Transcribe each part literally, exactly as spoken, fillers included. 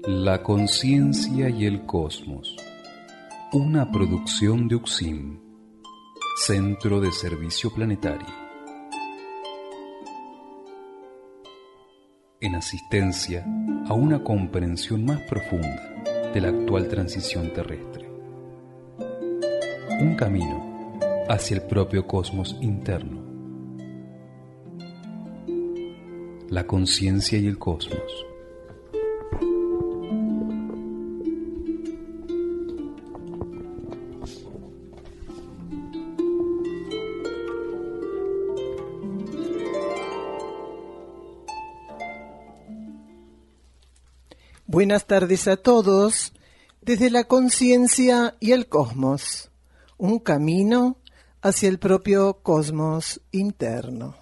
La conciencia y el cosmos. Una producción de U C S I M, Centro de Servicio Planetario. En asistencia a una comprensión más profunda de la actual transición terrestre. Un camino hacia el propio cosmos interno. La conciencia y el cosmos. Buenas tardes a todos, desde la conciencia y el cosmos, un camino hacia el propio cosmos interno.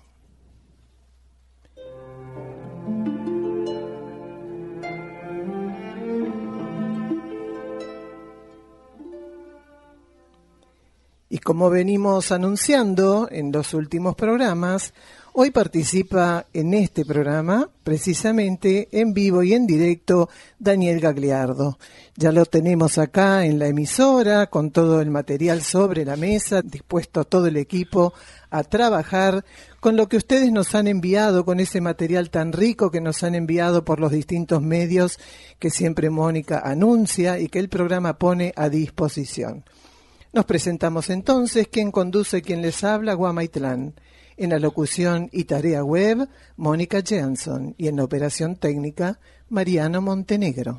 Y como venimos anunciando en los últimos programas, hoy participa en este programa, precisamente en vivo y en directo, Daniel Gagliardo. Ya lo tenemos acá en la emisora, con todo el material sobre la mesa, dispuesto todo el equipo a trabajar con lo que ustedes nos han enviado, con ese material tan rico que nos han enviado por los distintos medios que siempre Mónica anuncia y que el programa pone a disposición. Nos presentamos entonces, quien conduce, quien les habla, Guamaitlán. En la locución y tarea web, Mónica Janson, y en la operación técnica, Mariano Montenegro.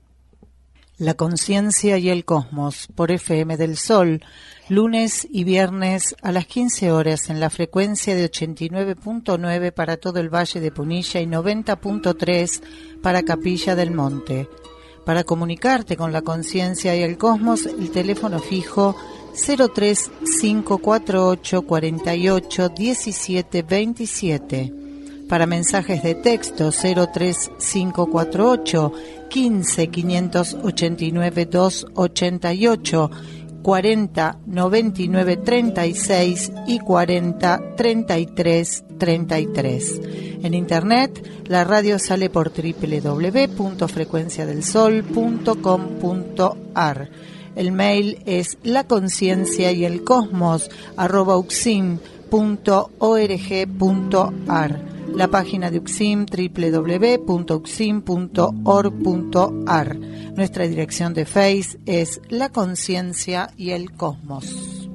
La conciencia y el cosmos, por F M del Sol, lunes y viernes a las quince horas en la frecuencia de ochenta y nueve punto nueve para todo el Valle de Punilla y noventa punto tres para Capilla del Monte. Para comunicarte con la conciencia y el cosmos, el teléfono fijo cero tres cinco cuatro ocho cuatro ocho uno siete dos siete. Para mensajes de texto cero tres cinco cuatro ocho uno cinco cinco ocho nueve dos ocho ocho cuarenta noventa y nueve treinta y seis y cuarenta treinta y tres treinta y tres. En internet, la radio sale por doble u doble u doble u punto frecuencia del sol punto com punto a r. El mail es laconciencia y el cosmos arroba uxim punto org punto a r. La página de U C S I M, doble u doble u doble u punto uxim punto org punto a r. Nuestra dirección de Face es La Conciencia y el Cosmos.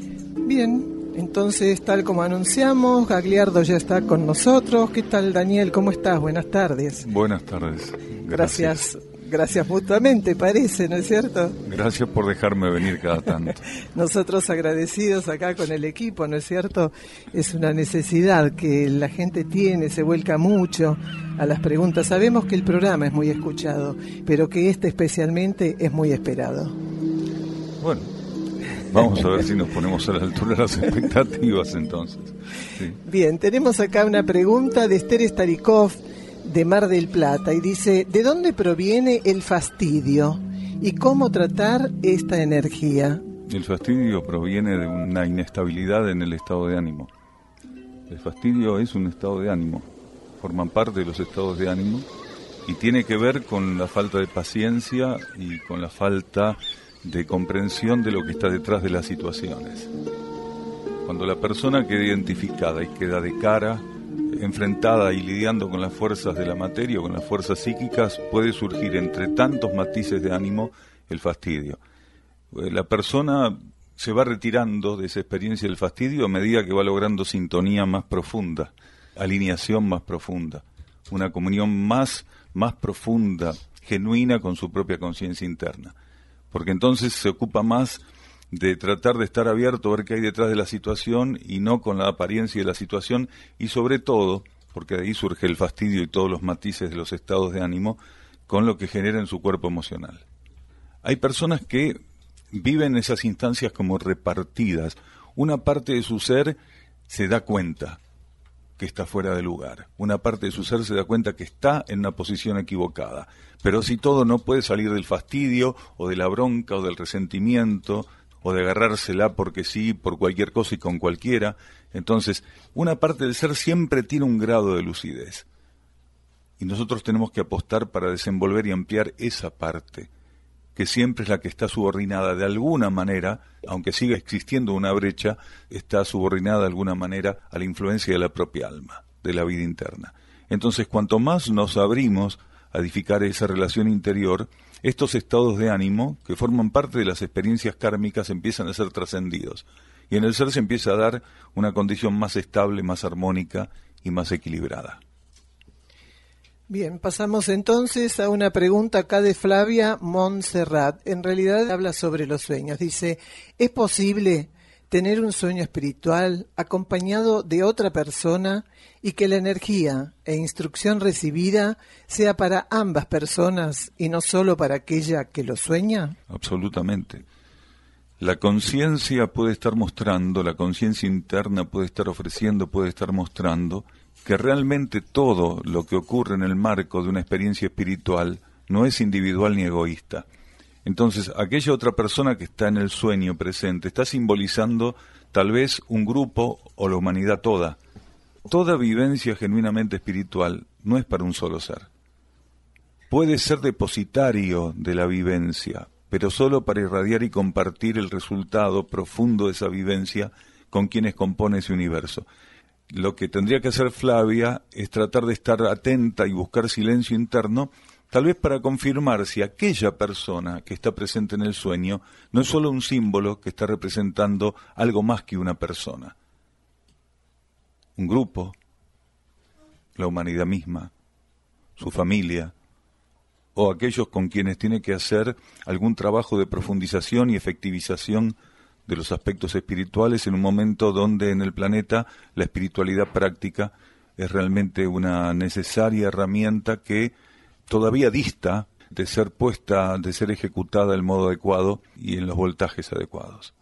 Bien, entonces, tal como anunciamos, Gagliardo ya está con nosotros. ¿Qué tal, Daniel? ¿Cómo estás? Buenas tardes. Buenas tardes. Gracias. Gracias, gracias mutuamente, parece, ¿no es cierto? Gracias por dejarme venir cada tanto. Nosotros agradecidos acá con el equipo, ¿no es cierto? Es una necesidad que la gente tiene, se vuelca mucho a las preguntas. Sabemos que el programa es muy escuchado, pero que este especialmente es muy esperado. Bueno, vamos a ver si nos ponemos a la altura de las expectativas entonces. Sí. Bien, tenemos acá una pregunta de Esther Starikov, de Mar del Plata, y dice: ¿de dónde proviene el fastidio y cómo tratar esta energía? El fastidio proviene de una inestabilidad en el estado de ánimo. El fastidio es un estado de ánimo, forman parte de los estados de ánimo y tiene que ver con la falta de paciencia y con la falta de comprensión de lo que está detrás de las situaciones. Cuando la persona queda identificada y queda de cara, enfrentada y lidiando con las fuerzas de la materia o con las fuerzas psíquicas, puede surgir entre tantos matices de ánimo el fastidio. La persona se va retirando de esa experiencia del fastidio a medida que va logrando sintonía más profunda, alineación más profunda, una comunión más, más profunda, genuina con su propia conciencia interna. Porque entonces se ocupa más de tratar de estar abierto a ver qué hay detrás de la situación y no con la apariencia de la situación, y sobre todo, porque de ahí surge el fastidio y todos los matices de los estados de ánimo, con lo que genera en su cuerpo emocional. Hay personas que viven esas instancias como repartidas. Una parte de su ser se da cuenta que está fuera de lugar. Una parte de su ser se da cuenta que está en una posición equivocada. Pero si todo no puede salir del fastidio, o de la bronca, o del resentimiento, o de agarrársela porque sí, por cualquier cosa y con cualquiera. Entonces, una parte del ser siempre tiene un grado de lucidez. Y nosotros tenemos que apostar para desenvolver y ampliar esa parte, que siempre es la que está subordinada de alguna manera, aunque siga existiendo una brecha, está subordinada de alguna manera a la influencia de la propia alma, de la vida interna. Entonces, cuanto más nos abrimos a edificar esa relación interior, estos estados de ánimo, que forman parte de las experiencias kármicas, empiezan a ser trascendidos. Y en el ser se empieza a dar una condición más estable, más armónica y más equilibrada. Bien, pasamos entonces a una pregunta acá de Flavia Montserrat. En realidad habla sobre los sueños. Dice, ¿es posible tener un sueño espiritual acompañado de otra persona y que la energía e instrucción recibida sea para ambas personas y no solo para aquella que lo sueña? Absolutamente. La conciencia puede estar mostrando, la conciencia interna puede estar ofreciendo, puede estar mostrando que realmente todo lo que ocurre en el marco de una experiencia espiritual no es individual ni egoísta. Entonces, aquella otra persona que está en el sueño presente está simbolizando tal vez un grupo o la humanidad toda. Toda vivencia genuinamente espiritual no es para un solo ser. Puede ser depositario de la vivencia, pero solo para irradiar y compartir el resultado profundo de esa vivencia con quienes compone ese universo. Lo que tendría que hacer Flavia es tratar de estar atenta y buscar silencio interno, tal vez para confirmar si aquella persona que está presente en el sueño no es solo un símbolo que está representando algo más que una persona. Un grupo, la humanidad misma, su familia, o aquellos con quienes tiene que hacer algún trabajo de profundización y efectivización de los aspectos espirituales en un momento donde en el planeta la espiritualidad práctica es realmente una necesaria herramienta que todavía dista de ser puesta, de ser ejecutada del modo adecuado y en los voltajes adecuados.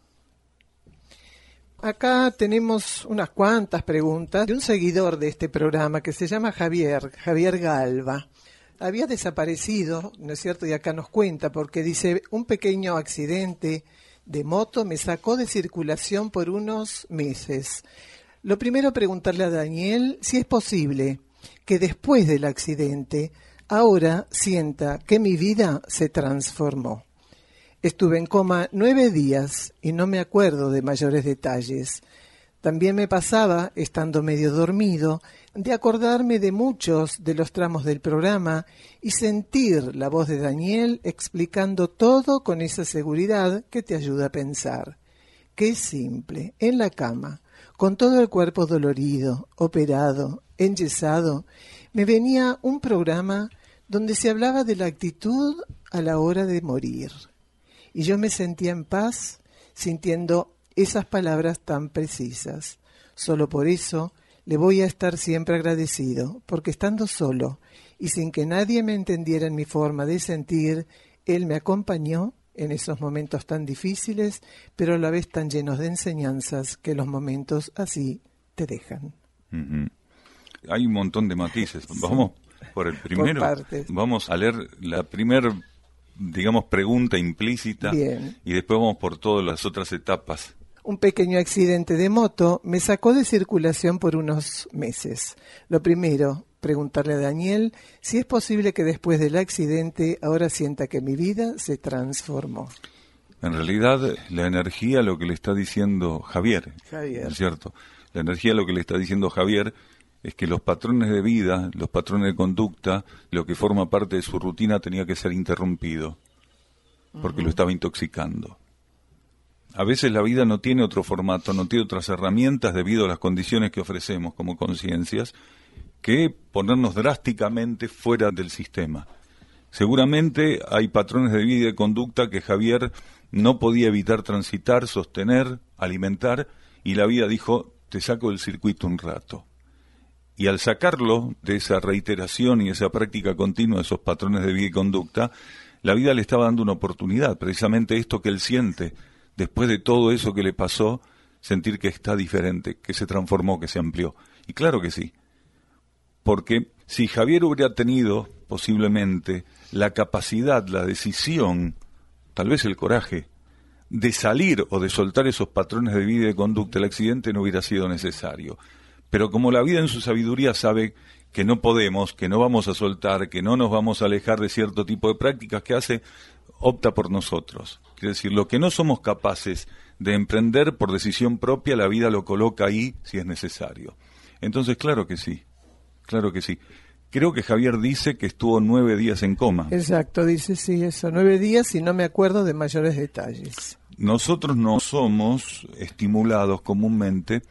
Acá tenemos unas cuantas preguntas de un seguidor de este programa que se llama Javier, Javier Galva. Había desaparecido, ¿no es cierto? Y acá nos cuenta, porque dice, un pequeño accidente de moto me sacó de circulación por unos meses. Lo primero, preguntarle a Daniel si es posible que después del accidente ahora sienta que mi vida se transformó. Estuve en coma nueve días y no me acuerdo de mayores detalles. También me pasaba, estando medio dormido, de acordarme de muchos de los tramos del programa y sentir la voz de Daniel explicando todo con esa seguridad que te ayuda a pensar. Qué simple, en la cama, con todo el cuerpo dolorido, operado, enyesado, me venía un programa donde se hablaba de la actitud a la hora de morir. Y yo me sentía en paz, sintiendo esas palabras tan precisas. Solo por eso le voy a estar siempre agradecido, porque estando solo y sin que nadie me entendiera en mi forma de sentir, él me acompañó en esos momentos tan difíciles, pero a la vez tan llenos de enseñanzas que los momentos así te dejan. Uh-huh. Hay un montón de matices. Sí. Vamos por el primero. Por vamos a leer la primera, digamos, pregunta implícita. Bien. Y después vamos por todas las otras etapas. Un pequeño accidente de moto me sacó de circulación por unos meses. Lo primero, preguntarle a Daniel si es posible que después del accidente ahora sienta que mi vida se transformó. En realidad, la energía, lo que le está diciendo Javier, Javier. ¿es cierto? La energía, lo que le está diciendo Javier, es que los patrones de vida, los patrones de conducta, lo que forma parte de su rutina tenía que ser interrumpido, porque uh-huh. lo estaba intoxicando. A veces la vida no tiene otro formato, no tiene otras herramientas debido a las condiciones que ofrecemos como conciencias, que ponernos drásticamente fuera del sistema. Seguramente hay patrones de vida y de conducta que Javier no podía evitar transitar, sostener, alimentar, y la vida dijo, te saco del circuito un rato. Y al sacarlo de esa reiteración y esa práctica continua de esos patrones de vida y conducta, la vida le estaba dando una oportunidad, precisamente esto que él siente, después de todo eso que le pasó, sentir que está diferente, que se transformó, que se amplió. Y claro que sí, porque si Javier hubiera tenido posiblemente la capacidad, la decisión, tal vez el coraje, de salir o de soltar esos patrones de vida y de conducta, el accidente no hubiera sido necesario. Pero como la vida en su sabiduría sabe que no podemos, que no vamos a soltar, que no nos vamos a alejar de cierto tipo de prácticas que hace, opta por nosotros. Quiere decir, lo que no somos capaces de emprender por decisión propia, la vida lo coloca ahí si es necesario. Entonces, claro que sí, claro que sí. Creo que Javier dice que estuvo nueve días en coma. Exacto, dice sí, eso, nueve días y no me acuerdo de mayores detalles. Nosotros no somos estimulados comúnmente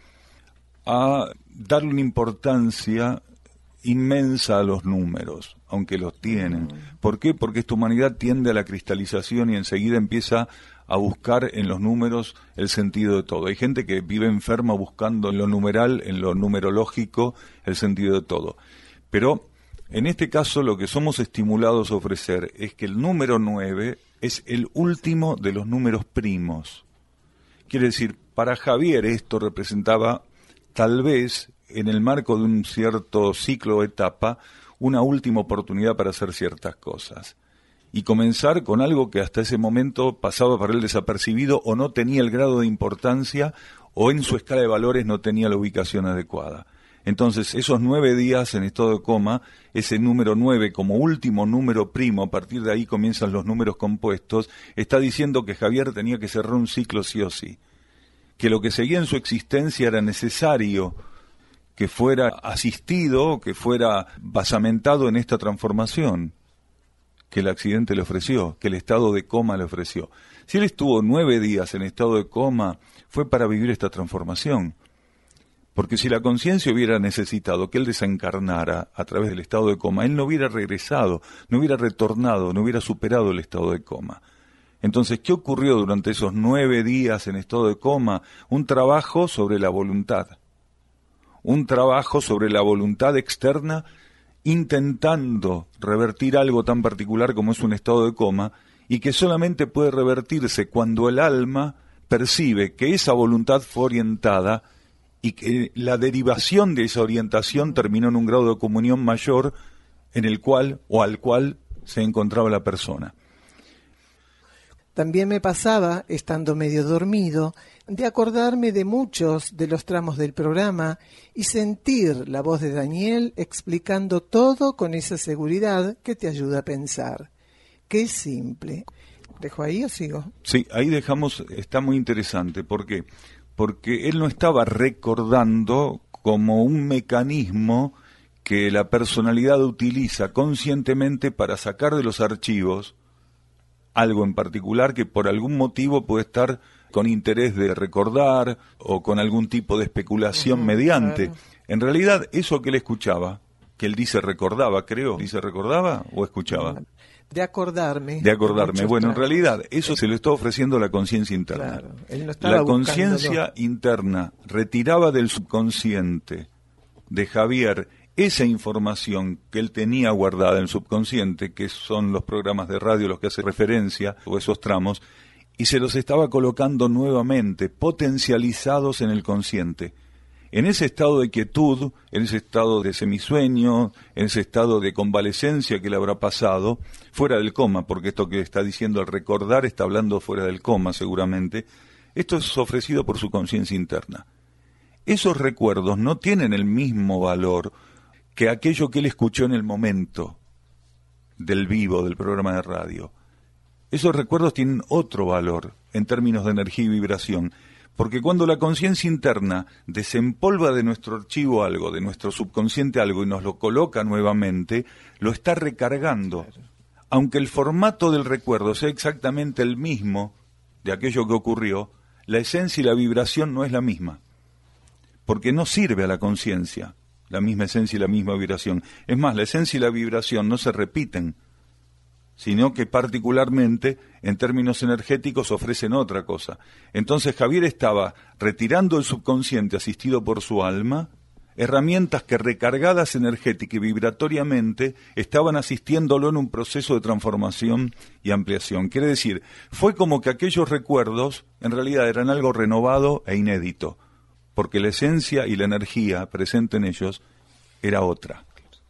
a darle una importancia inmensa a los números, aunque los tienen. ¿Por qué? Porque esta humanidad tiende a la cristalización y enseguida empieza a buscar en los números el sentido de todo. Hay gente que vive enferma buscando en lo numeral, en lo numerológico, el sentido de todo. Pero en este caso lo que somos estimulados a ofrecer es que el número nueve es el último de los números primos. Quiere decir, para Javier esto representaba tal vez en el marco de un cierto ciclo o etapa, una última oportunidad para hacer ciertas cosas. Y comenzar con algo que hasta ese momento pasaba para él desapercibido o no tenía el grado de importancia o en su escala de valores no tenía la ubicación adecuada. Entonces, esos nueve días en estado de coma, ese número nueve como último número primo, a partir de ahí comienzan los números compuestos, está diciendo que Javier tenía que cerrar un ciclo sí o sí. Que lo que seguía en su existencia era necesario que fuera asistido, que fuera basamentado en esta transformación que el accidente le ofreció, que el estado de coma le ofreció. Si él estuvo nueve días en estado de coma, fue para vivir esta transformación. Porque si la conciencia hubiera necesitado que él desencarnara a través del estado de coma, él no hubiera regresado, no hubiera retornado, no hubiera superado el estado de coma. Entonces, ¿qué ocurrió durante esos nueve días en estado de coma? Un trabajo sobre la voluntad. Un trabajo sobre la voluntad externa, intentando revertir algo tan particular como es un estado de coma, y que solamente puede revertirse cuando el alma percibe que esa voluntad fue orientada y que la derivación de esa orientación terminó en un grado de comunión mayor en el cual o al cual se encontraba la persona. También me pasaba, estando medio dormido, de acordarme de muchos de los tramos del programa y sentir la voz de Daniel explicando todo con esa seguridad que te ayuda a pensar. Qué simple. ¿Dejo ahí o sigo? Sí, ahí dejamos, está muy interesante. ¿Por qué? Porque él no estaba recordando como un mecanismo que la personalidad utiliza conscientemente para sacar de los archivos algo en particular que por algún motivo puede estar con interés de recordar o con algún tipo de especulación uh-huh, mediante. Claro. En realidad, eso que él escuchaba, que él dice recordaba, creo, dice recordaba o escuchaba. De acordarme. De acordarme. Bueno, tramos. En realidad, eso se lo está ofreciendo la conciencia interna. Claro, él no estaba la conciencia interna retiraba del subconsciente de Javier esa información que él tenía guardada en el subconsciente, que son los programas de radio los que hace referencia, o esos tramos, y se los estaba colocando nuevamente, potencializados en el consciente. En ese estado de quietud, en ese estado de semisueño, en ese estado de convalecencia que le habrá pasado, fuera del coma, porque esto que está diciendo al recordar está hablando fuera del coma seguramente, esto es ofrecido por su conciencia interna. Esos recuerdos no tienen el mismo valor que aquello que él escuchó en el momento del vivo, del programa de radio. Esos recuerdos tienen otro valor en términos de energía y vibración, porque cuando la conciencia interna desempolva de nuestro archivo algo, de nuestro subconsciente algo, y nos lo coloca nuevamente, lo está recargando. Aunque el formato del recuerdo sea exactamente el mismo de aquello que ocurrió, la esencia y la vibración no es la misma, porque no sirve a la conciencia la misma esencia y la misma vibración. Es más, la esencia y la vibración no se repiten, sino que particularmente en términos energéticos ofrecen otra cosa. Entonces Javier estaba retirando el subconsciente asistido por su alma, herramientas que recargadas energética y vibratoriamente estaban asistiéndolo en un proceso de transformación y ampliación. Quiere decir, fue como que aquellos recuerdos en realidad eran algo renovado e inédito, porque la esencia y la energía presente en ellos era otra.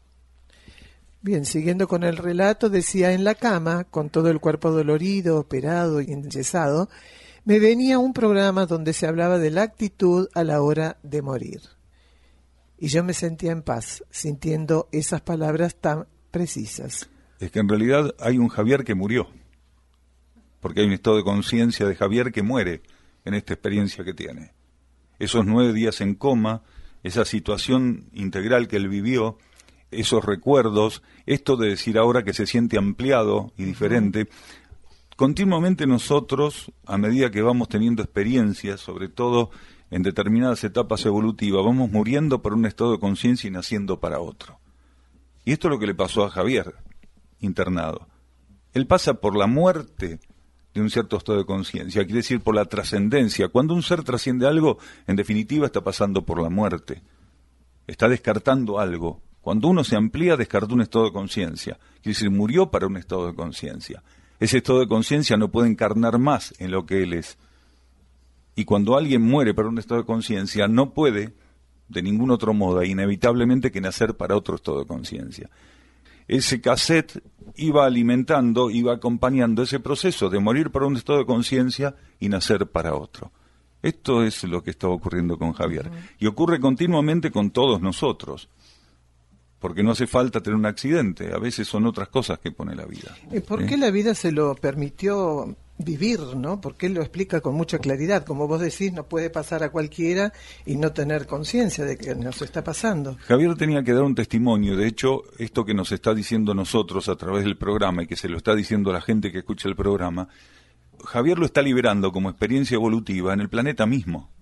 Bien, siguiendo con el relato, decía, en la cama, con todo el cuerpo dolorido, operado y enyesado, me venía un programa donde se hablaba de la actitud a la hora de morir. y yo me sentía en paz, sintiendo esas palabras tan precisas. Es que en realidad hay un Javier que murió, porque hay un estado de conciencia de Javier que muere en esta experiencia que tiene. Esos nueve días en coma, esa situación integral que él vivió, esos recuerdos, esto de decir ahora que se siente ampliado y diferente. Continuamente nosotros, a medida que vamos teniendo experiencias, sobre todo en determinadas etapas evolutivas, vamos muriendo por un estado de conciencia y naciendo para otro. Y esto es lo que le pasó a Javier, internado. Él pasa por la muerte de un cierto estado de conciencia, quiere decir por la trascendencia. Cuando un ser trasciende algo, en definitiva está pasando por la muerte, está descartando algo. Cuando uno se amplía, descartó un estado de conciencia, quiere decir murió para un estado de conciencia. Ese estado de conciencia no puede encarnar más en lo que él es. Y cuando alguien muere para un estado de conciencia, no puede, de ningún otro modo, inevitablemente que nacer para otro estado de conciencia. Ese cassette iba alimentando, iba acompañando ese proceso de morir para un estado de conciencia y nacer para otro. Esto es lo que está ocurriendo con Javier. Y ocurre continuamente con todos nosotros. Porque no hace falta tener un accidente, a veces son otras cosas que pone la vida. ¿Por ¿Eh? qué la vida se lo permitió vivir, no? Porque él lo explica con mucha claridad. Como vos decís, no puede pasar a cualquiera y no tener conciencia de que nos está pasando. Javier tenía que dar un testimonio. De hecho, esto que nos está diciendo nosotros a través del programa y que se lo está diciendo a la gente que escucha el programa, Javier lo está liberando como experiencia evolutiva en el planeta mismo.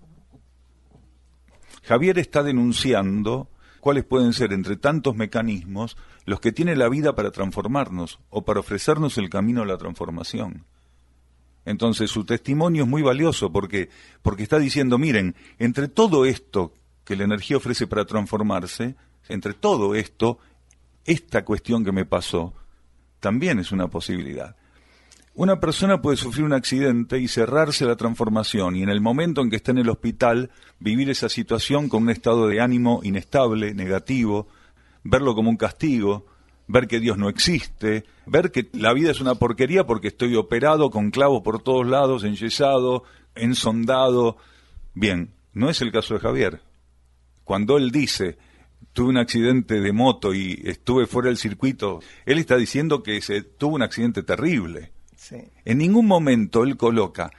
Javier está denunciando cuáles pueden ser, entre tantos mecanismos, los que tiene la vida para transformarnos o para ofrecernos el camino a la transformación. Entonces su testimonio es muy valioso porque, porque está diciendo, miren, entre todo esto que la energía ofrece para transformarse, entre todo esto, esta cuestión que me pasó, también es una posibilidad. Una persona puede sufrir un accidente y cerrarse a la transformación, y en el momento en que está en el hospital, vivir esa situación con un estado de ánimo inestable, negativo, verlo como un castigo, ver que Dios no existe, ver que la vida es una porquería porque estoy operado con clavos por todos lados, enyesado, ensondado. Bien, no es el caso de Javier. Cuando él dice, tuve un accidente de moto y estuve fuera del circuito, él está diciendo que se tuvo un accidente terrible. Sí. En ningún momento él coloca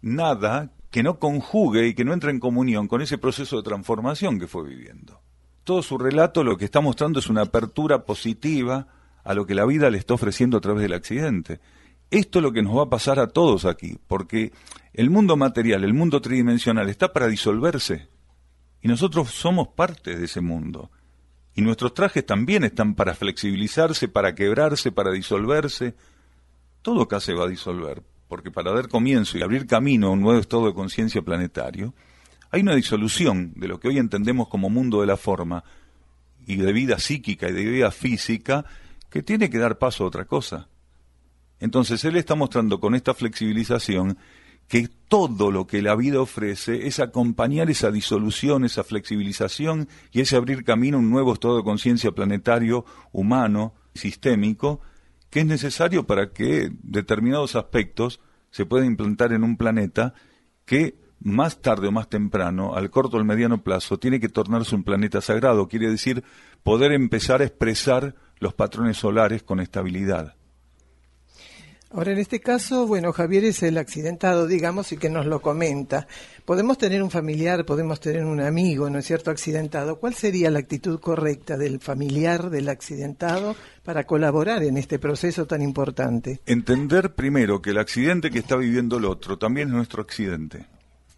nada que no conjugue y que no entre en comunión con ese proceso de transformación que fue viviendo. Todo su relato lo que está mostrando es una apertura positiva a lo que la vida le está ofreciendo a través del accidente. Esto es lo que nos va a pasar a todos aquí, porque el mundo material, el mundo tridimensional está para disolverse y nosotros somos parte de ese mundo. Y nuestros trajes también están para flexibilizarse, para quebrarse, para disolverse. Todo acá se va a disolver, porque para dar comienzo y abrir camino a un nuevo estado de conciencia planetario, hay una disolución de lo que hoy entendemos como mundo de la forma, y de vida psíquica y de vida física, que tiene que dar paso a otra cosa. Entonces él está mostrando con esta flexibilización que todo lo que la vida ofrece es acompañar esa disolución, esa flexibilización y ese abrir camino a un nuevo estado de conciencia planetario, humano, sistémico, que es necesario para que determinados aspectos se puedan implantar en un planeta que más tarde o más temprano, al corto o al mediano plazo, tiene que tornarse un planeta sagrado, quiere decir poder empezar a expresar los patrones solares con estabilidad. Ahora, en este caso, bueno, Javier es el accidentado, digamos, y que nos lo comenta. Podemos tener un familiar, podemos tener un amigo, ¿no es cierto?, accidentado. ¿Cuál sería la actitud correcta del familiar del accidentado para colaborar en este proceso tan importante? Entender primero que el accidente que está viviendo el otro también es nuestro accidente.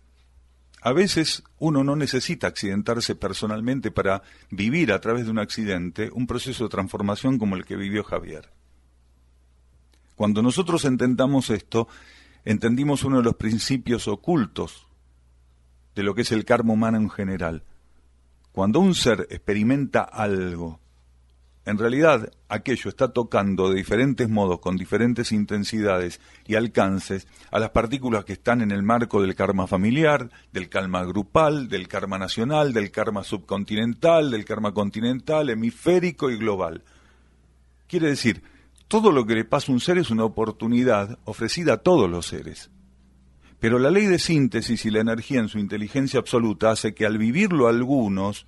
A veces uno no necesita accidentarse personalmente para vivir a través de un accidente un proceso de transformación como el que vivió Javier. Cuando nosotros entendamos esto, entendimos uno de los principios ocultos de lo que es el karma humano en general. Cuando un ser experimenta algo, en realidad aquello está tocando de diferentes modos, con diferentes intensidades y alcances, a las partículas que están en el marco del karma familiar, del karma grupal, del karma nacional, del karma subcontinental, del karma continental, hemisférico y global. Quiere decir, todo lo que le pasa a un ser es una oportunidad ofrecida a todos los seres. Pero la ley de síntesis y la energía en su inteligencia absoluta hace que al vivirlo algunos,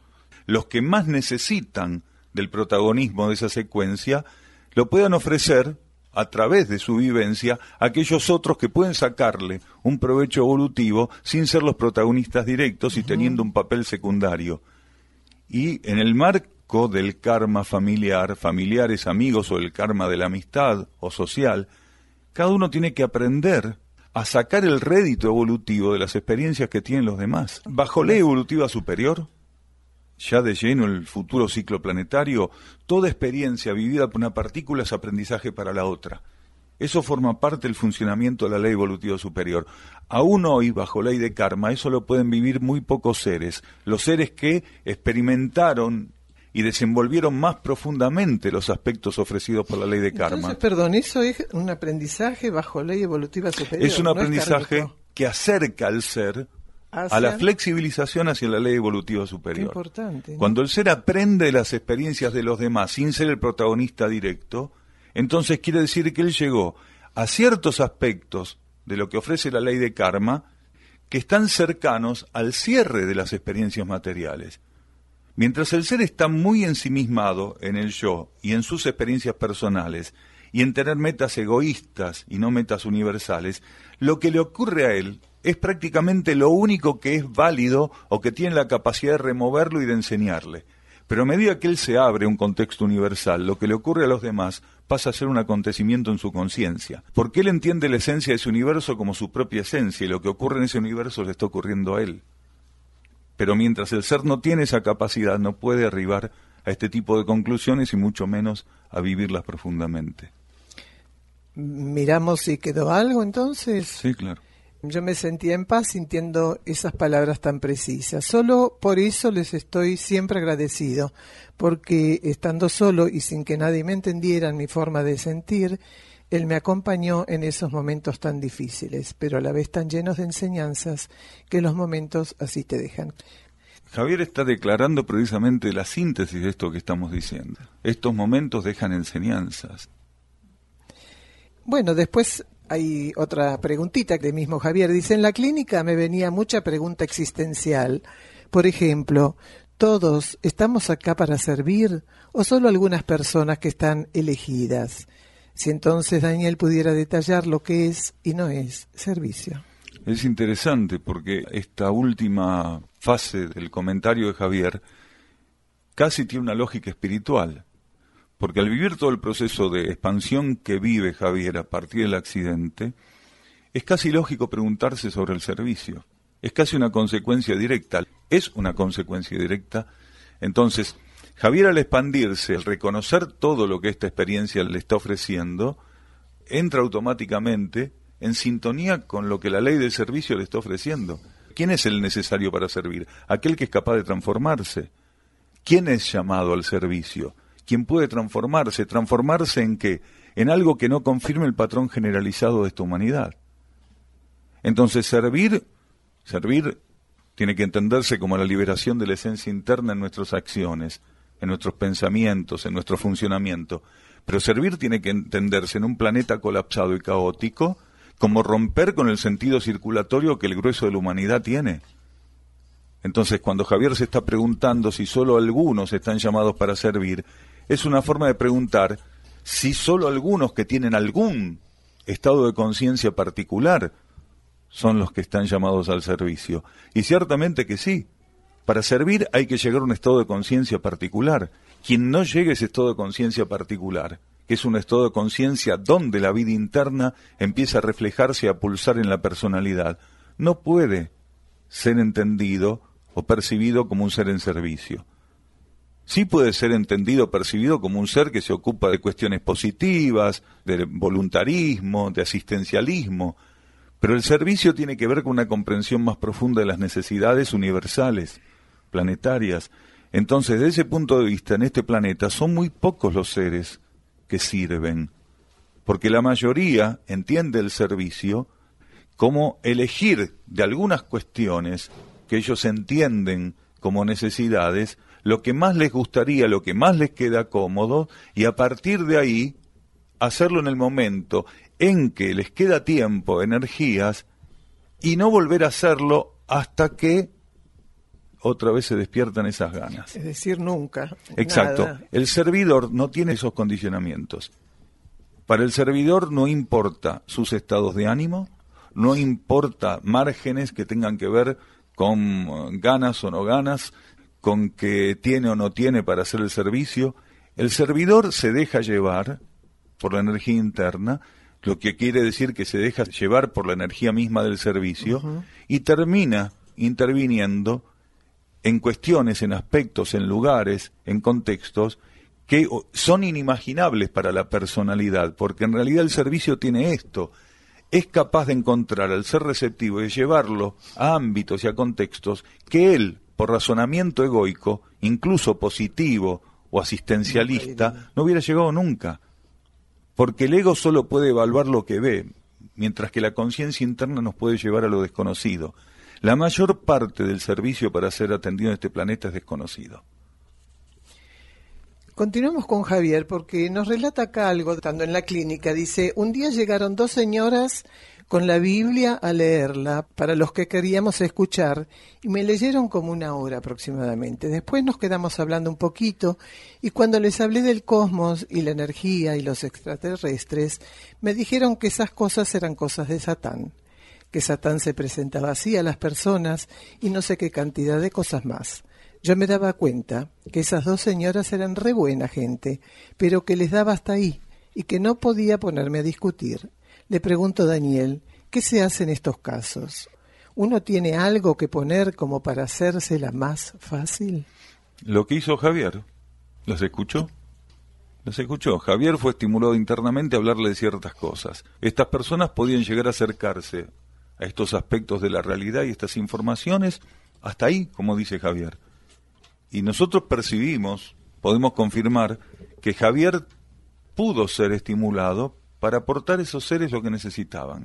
los que más necesitan del protagonismo de esa secuencia, lo puedan ofrecer a través de su vivencia a aquellos otros que pueden sacarle un provecho evolutivo sin ser los protagonistas directos y uh-huh. teniendo un papel secundario. Y en el marco del karma familiar, familiares, amigos o el karma de la amistad o social, cada uno tiene que aprender a sacar el rédito evolutivo de las experiencias que tienen los demás. Bajo ley evolutiva superior, ya de lleno el futuro ciclo planetario, toda experiencia vivida por una partícula es aprendizaje para la otra. Eso forma parte del funcionamiento de la ley evolutiva superior. Aún hoy, bajo ley de karma, eso lo pueden vivir muy pocos seres. Los seres que experimentaron y desenvolvieron más profundamente los aspectos ofrecidos por la ley de karma. Entonces, perdón, ¿eso es un aprendizaje bajo ley evolutiva superior? Es un aprendizaje ¿no es que acerca al ser ¿Hacia? a la flexibilización hacia la ley evolutiva superior. Qué importante, ¿no? Cuando el ser aprende de las experiencias de los demás sin ser el protagonista directo, entonces quiere decir que él llegó a ciertos aspectos de lo que ofrece la ley de karma que están cercanos al cierre de las experiencias materiales. Mientras el ser está muy ensimismado en el yo y en sus experiencias personales y en tener metas egoístas y no metas universales, lo que le ocurre a él es prácticamente lo único que es válido o que tiene la capacidad de removerlo y de enseñarle. Pero a medida que él se abre a un contexto universal, lo que le ocurre a los demás pasa a ser un acontecimiento en su conciencia, porque él entiende la esencia de ese universo como su propia esencia y lo que ocurre en ese universo le está ocurriendo a él. Pero mientras el ser no tiene esa capacidad, no puede arribar a este tipo de conclusiones y mucho menos a vivirlas profundamente. Miramos si quedó algo entonces. Sí, claro. Yo me sentía en paz sintiendo esas palabras tan precisas. Solo por eso les estoy siempre agradecido, porque estando solo y sin que nadie me entendiera en mi forma de sentir, él me acompañó en esos momentos tan difíciles, pero a la vez tan llenos de enseñanzas que los momentos así te dejan. Javier está declarando precisamente la síntesis de esto que estamos diciendo. Estos momentos dejan enseñanzas. Bueno, después hay otra preguntita de mismo Javier. Dice, en la clínica me venía mucha pregunta existencial. Por ejemplo, ¿todos estamos acá para servir o solo algunas personas que están elegidas? Si entonces Daniel pudiera detallar lo que es y no es servicio. Es interesante porque esta última fase del comentario de Javier casi tiene una lógica espiritual. Porque al vivir todo el proceso de expansión que vive Javier a partir del accidente, es casi lógico preguntarse sobre el servicio. Es casi una consecuencia directa. Es una consecuencia directa. Entonces, Javier al expandirse, al reconocer todo lo que esta experiencia le está ofreciendo, entra automáticamente en sintonía con lo que la ley del servicio le está ofreciendo. ¿Quién es el necesario para servir? Aquel que es capaz de transformarse. ¿Quién es llamado al servicio? ¿Quién puede transformarse? ¿Transformarse en qué? En algo que no confirme el patrón generalizado de esta humanidad. Entonces, servir, servir tiene que entenderse como la liberación de la esencia interna en nuestras acciones, en nuestros pensamientos, en nuestro funcionamiento. Pero servir tiene que entenderse en un planeta colapsado y caótico como romper con el sentido circulatorio que el grueso de la humanidad tiene. Entonces, cuando Javier se está preguntando si solo algunos están llamados para servir, es una forma de preguntar si solo algunos que tienen algún estado de conciencia particular son los que están llamados al servicio. Y ciertamente que sí. Para servir hay que llegar a un estado de conciencia particular. Quien no llegue a ese estado de conciencia particular, que es un estado de conciencia donde la vida interna empieza a reflejarse y a pulsar en la personalidad, no puede ser entendido o percibido como un ser en servicio. Sí puede ser entendido o percibido como un ser que se ocupa de cuestiones positivas, de voluntarismo, de asistencialismo, pero el servicio tiene que ver con una comprensión más profunda de las necesidades universales, planetarias. Entonces, desde ese punto de vista, en este planeta son muy pocos los seres que sirven, porque la mayoría entiende el servicio como elegir de algunas cuestiones que ellos entienden como necesidades, lo que más les gustaría, lo que más les queda cómodo, y a partir de ahí, hacerlo en el momento en que les queda tiempo, energías, y no volver a hacerlo hasta que otra vez se despiertan esas ganas. Es decir, nunca. Exacto. Nada. El servidor no tiene esos condicionamientos. Para el servidor no importa sus estados de ánimo, no importa márgenes que tengan que ver con ganas o no ganas, con que tiene o no tiene para hacer el servicio. El servidor se deja llevar por la energía interna, lo que quiere decir que se deja llevar por la energía misma del servicio, uh-huh. y termina interviniendo en cuestiones, en aspectos, en lugares, en contextos que son inimaginables para la personalidad, porque en realidad el servicio tiene esto, es capaz de encontrar al ser receptivo y de llevarlo a ámbitos y a contextos que él, por razonamiento egoico, incluso positivo o asistencialista, no hubiera llegado nunca. Porque el ego solo puede evaluar lo que ve, mientras que la conciencia interna nos puede llevar a lo desconocido. La mayor parte del servicio para ser atendido en este planeta es desconocido. Continuamos con Javier, porque nos relata acá algo, estando en la clínica. Dice, un día llegaron dos señoras con la Biblia a leerla para los que queríamos escuchar, y me leyeron como una hora aproximadamente. Después nos quedamos hablando un poquito, y cuando les hablé del cosmos y la energía y los extraterrestres, me dijeron que esas cosas eran cosas de Satán, que Satán se presentaba así a las personas y no sé qué cantidad de cosas más. Yo me daba cuenta que esas dos señoras eran re buena gente, pero que les daba hasta ahí y que no podía ponerme a discutir. Le pregunto a Daniel, ¿qué se hace en estos casos? ¿Uno tiene algo que poner como para hacérsela más fácil? Lo que hizo Javier, ¿los escuchó? Los escuchó. Javier fue estimulado internamente a hablarle de ciertas cosas. Estas personas podían llegar a acercarse a estos aspectos de la realidad y estas informaciones hasta ahí, como dice Javier. Y nosotros percibimos, podemos confirmar, que Javier pudo ser estimulado para aportar a esos seres lo que necesitaban.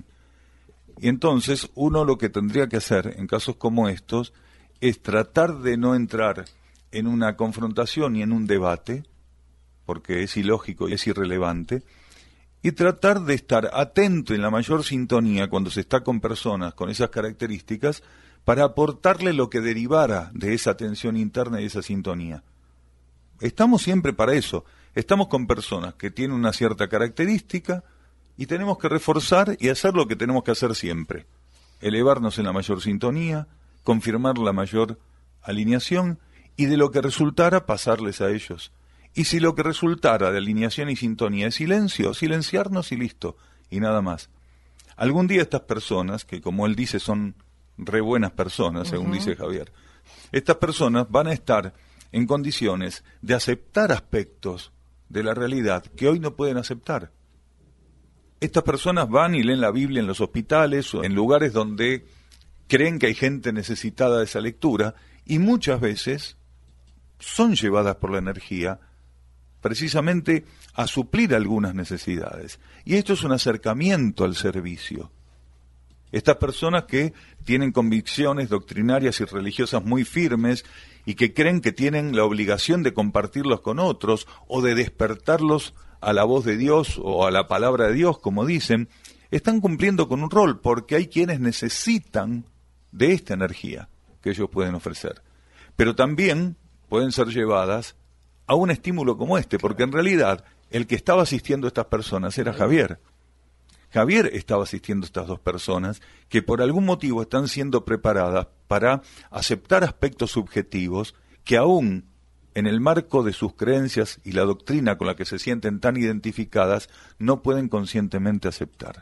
Y entonces uno lo que tendría que hacer en casos como estos es tratar de no entrar en una confrontación y en un debate, porque es ilógico y es irrelevante, y tratar de estar atento en la mayor sintonía cuando se está con personas con esas características para aportarle lo que derivara de esa atención interna y esa sintonía. Estamos siempre para eso. Estamos con personas que tienen una cierta característica y tenemos que reforzar y hacer lo que tenemos que hacer siempre. Elevarnos en la mayor sintonía, confirmar la mayor alineación y de lo que resultara pasarles a ellos. Y si lo que resultara de alineación y sintonía es silencio, silenciarnos y listo, y nada más. Algún día estas personas, que como él dice son re buenas personas, según uh-huh. dice Javier, estas personas van a estar en condiciones de aceptar aspectos de la realidad que hoy no pueden aceptar. Estas personas van y leen la Biblia en los hospitales o en lugares donde creen que hay gente necesitada de esa lectura y muchas veces son llevadas por la energía precisamente a suplir algunas necesidades. Y esto es un acercamiento al servicio. Estas personas que tienen convicciones doctrinarias y religiosas muy firmes y que creen que tienen la obligación de compartirlos con otros o de despertarlos a la voz de Dios o a la palabra de Dios, como dicen, están cumpliendo con un rol porque hay quienes necesitan de esta energía que ellos pueden ofrecer. Pero también pueden ser llevadas a un estímulo como este, porque en realidad el que estaba asistiendo a estas personas era Javier. Javier estaba asistiendo a estas dos personas que por algún motivo están siendo preparadas para aceptar aspectos subjetivos que aún en el marco de sus creencias y la doctrina con la que se sienten tan identificadas no pueden conscientemente aceptar.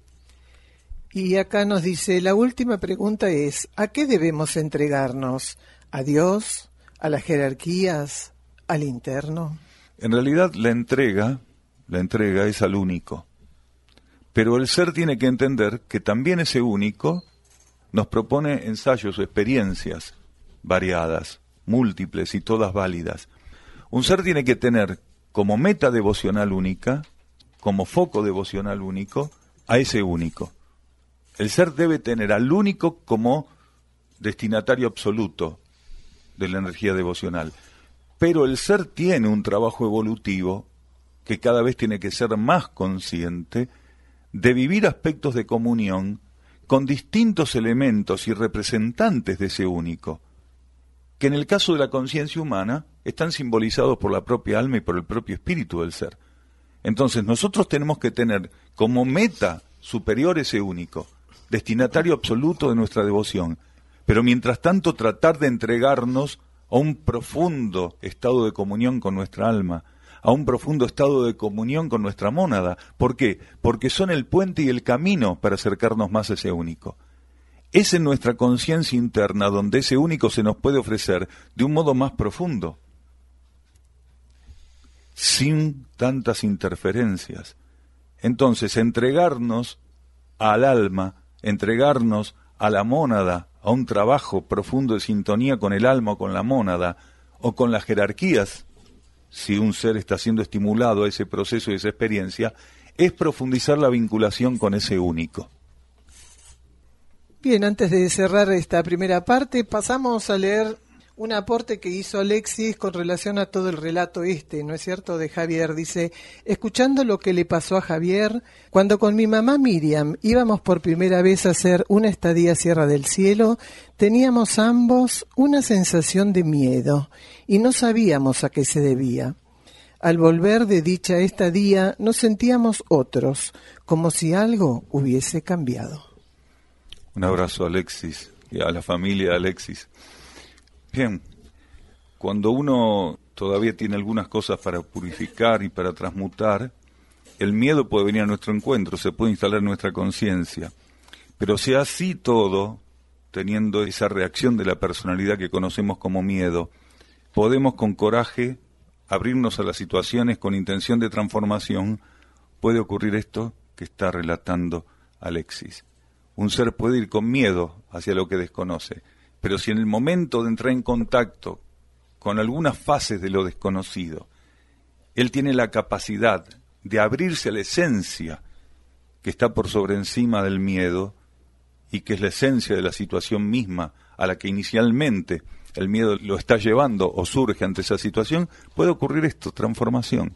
Y acá nos dice, la última pregunta es, ¿a qué debemos entregarnos? ¿A Dios? ¿A las jerarquías? ¿Al interno? En realidad la entrega, la entrega es al único. Pero el ser tiene que entender que también ese único nos propone ensayos o experiencias variadas, múltiples y todas válidas. Un ser tiene que tener como meta devocional única, como foco devocional único, a ese único. El ser debe tener al único como destinatario absoluto de la energía devocional. Pero el ser tiene un trabajo evolutivo que cada vez tiene que ser más consciente de vivir aspectos de comunión con distintos elementos y representantes de ese único. que en el caso de la conciencia humana están simbolizados por la propia alma y por el propio espíritu del ser. Entonces nosotros tenemos que tener como meta superior ese único, destinatario absoluto de nuestra devoción, pero mientras tanto tratar de entregarnos a un profundo estado de comunión con nuestra alma, a un profundo estado de comunión con nuestra mónada. ¿Por qué? Porque son el puente y el camino para acercarnos más a ese único. Es en nuestra conciencia interna donde ese único se nos puede ofrecer de un modo más profundo, sin tantas interferencias. Entonces, entregarnos al alma, entregarnos a la mónada, a un trabajo profundo de sintonía con el alma o con la mónada, o con las jerarquías, si un ser está siendo estimulado a ese proceso y esa experiencia, es profundizar la vinculación con ese único. Bien, antes de cerrar esta primera parte, pasamos a leer un aporte que hizo Alexis con relación a todo el relato este, ¿no es cierto?, de Javier. Dice: escuchando lo que le pasó a Javier, cuando con mi mamá Miriam íbamos por primera vez a hacer una estadía a Sierra del Cielo, teníamos ambos una sensación de miedo y no sabíamos a qué se debía. Al volver de dicha estadía nos sentíamos otros, como si algo hubiese cambiado. Un abrazo a Alexis y a la familia de Alexis. Bien, cuando uno todavía tiene algunas cosas para purificar y para transmutar, el miedo puede venir a nuestro encuentro, se puede instalar en nuestra conciencia. Pero si así todo, teniendo esa reacción de la personalidad que conocemos como miedo, podemos con coraje abrirnos a las situaciones con intención de transformación, puede ocurrir esto que está relatando Alexis. Un ser puede ir con miedo hacia lo que desconoce, pero si en el momento de entrar en contacto con algunas fases de lo desconocido, él tiene la capacidad de abrirse a la esencia que está por sobre encima del miedo y que es la esencia de la situación misma a la que inicialmente el miedo lo está llevando o surge ante esa situación, puede ocurrir esto, transformación.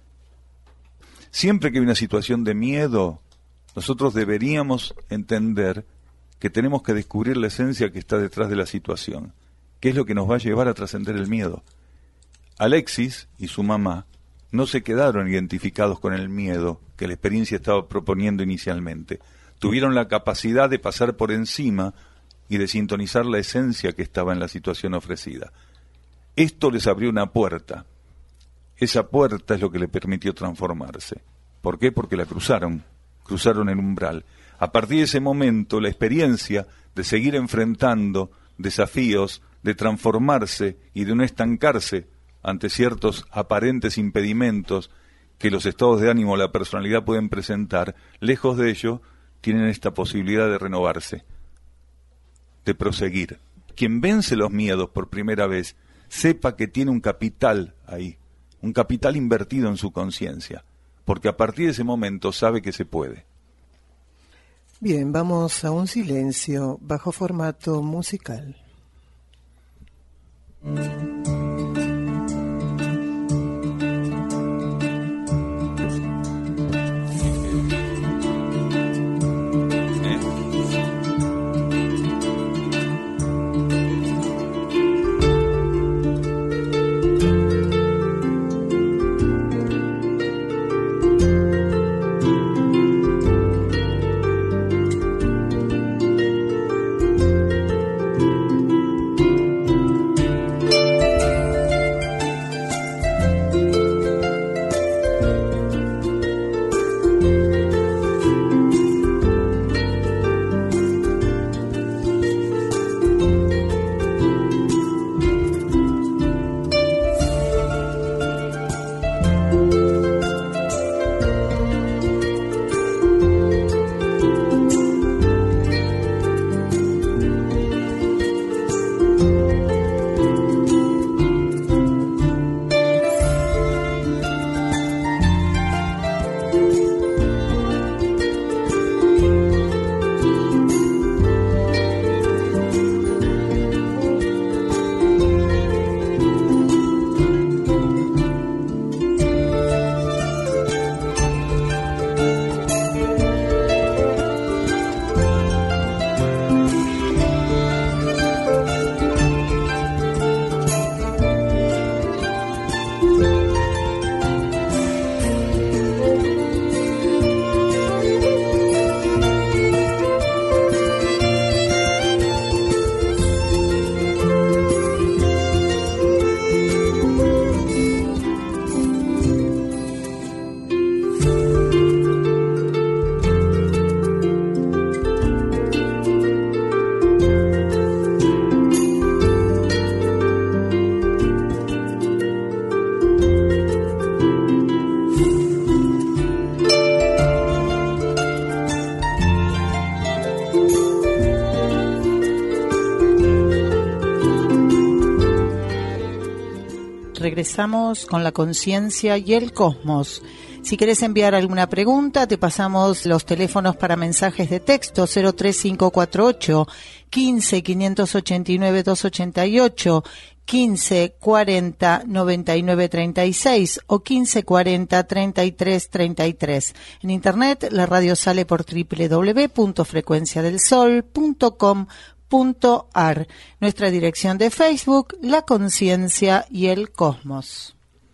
Siempre que hay una situación de miedo, nosotros deberíamos entender que tenemos que descubrir la esencia que está detrás de la situación, que es lo que nos va a llevar a trascender el miedo. Alexis y su mamá no se quedaron identificados con el miedo que la experiencia estaba proponiendo inicialmente. Tuvieron la capacidad de pasar por encima y de sintonizar la esencia que estaba en la situación ofrecida. Esto les abrió una puerta. Esa puerta es lo que le permitió transformarse. ¿Por qué? Porque la cruzaron. cruzaron el umbral. A partir de ese momento, la experiencia de seguir enfrentando desafíos, de transformarse y de no estancarse ante ciertos aparentes impedimentos que los estados de ánimo o la personalidad pueden presentar, lejos de ello, tienen esta posibilidad de renovarse, de proseguir. Quien vence los miedos por primera vez, sepa que tiene un capital ahí, un capital invertido en su conciencia, porque a partir de ese momento sabe que se puede. Bien, vamos a un silencio bajo formato musical. regresamos con la conciencia y el cosmos. Si querés enviar alguna pregunta, te pasamos los teléfonos para mensajes de texto cero tres cinco cuatro ocho, quince, quinientos ochenta y nueve, doscientos ochenta y ocho, quince, cuarenta, noventa y nueve, treinta y seis o quince, cuarenta, treinta y tres, treinta y tres. En internet, la radio sale por doble u doble u doble u punto frecuencia del sol punto com punto a r. Nuestra dirección de Facebook, La Conciencia y el Cosmos.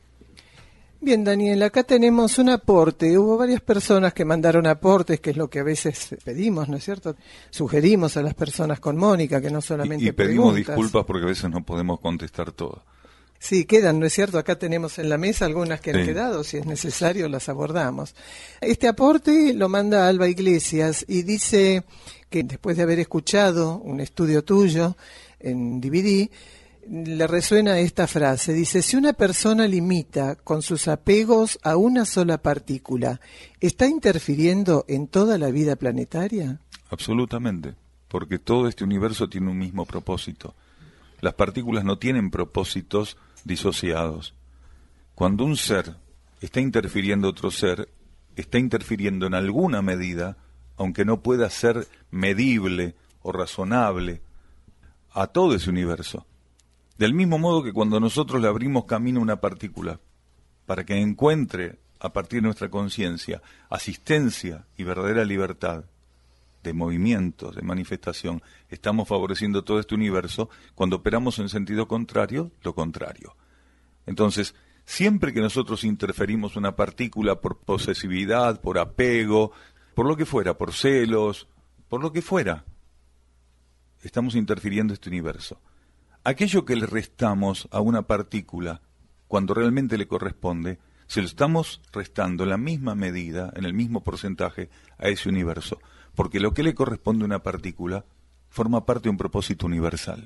Bien, Daniel, acá tenemos un aporte. Hubo varias personas que mandaron aportes, que es lo que a veces pedimos, ¿no es cierto? Sugerimos a las personas con Mónica, que no solamente Y, y pedimos preguntas. disculpas porque a veces no podemos contestar todo. Sí, quedan, ¿no es cierto? Acá tenemos en la mesa algunas que han Sí. quedado, si es necesario las abordamos. Este aporte lo manda Alba Iglesias y dice que después de haber escuchado un estudio tuyo en D V D, le resuena esta frase. Dice, si una persona limita con sus apegos a una sola partícula, ¿está interfiriendo en toda la vida planetaria? Absolutamente, porque todo este universo tiene un mismo propósito. Las partículas no tienen propósitos disociados. Cuando un ser está interfiriendo a otro ser, está interfiriendo en alguna medida, aunque no pueda ser medible o razonable, a todo ese universo. Del mismo modo que cuando nosotros le abrimos camino a una partícula para que encuentre, a partir de nuestra conciencia, asistencia y verdadera libertad de movimiento, de manifestación, estamos favoreciendo todo este universo. Cuando operamos en sentido contrario, lo contrario. Entonces, siempre que nosotros interferimos una partícula por posesividad, por apego, por lo que fuera, por celos, por lo que fuera, estamos interfiriendo este universo. Aquello que le restamos a una partícula, cuando realmente le corresponde, se lo estamos restando en la misma medida, en el mismo porcentaje, a ese universo. Porque lo que le corresponde a una partícula forma parte de un propósito universal.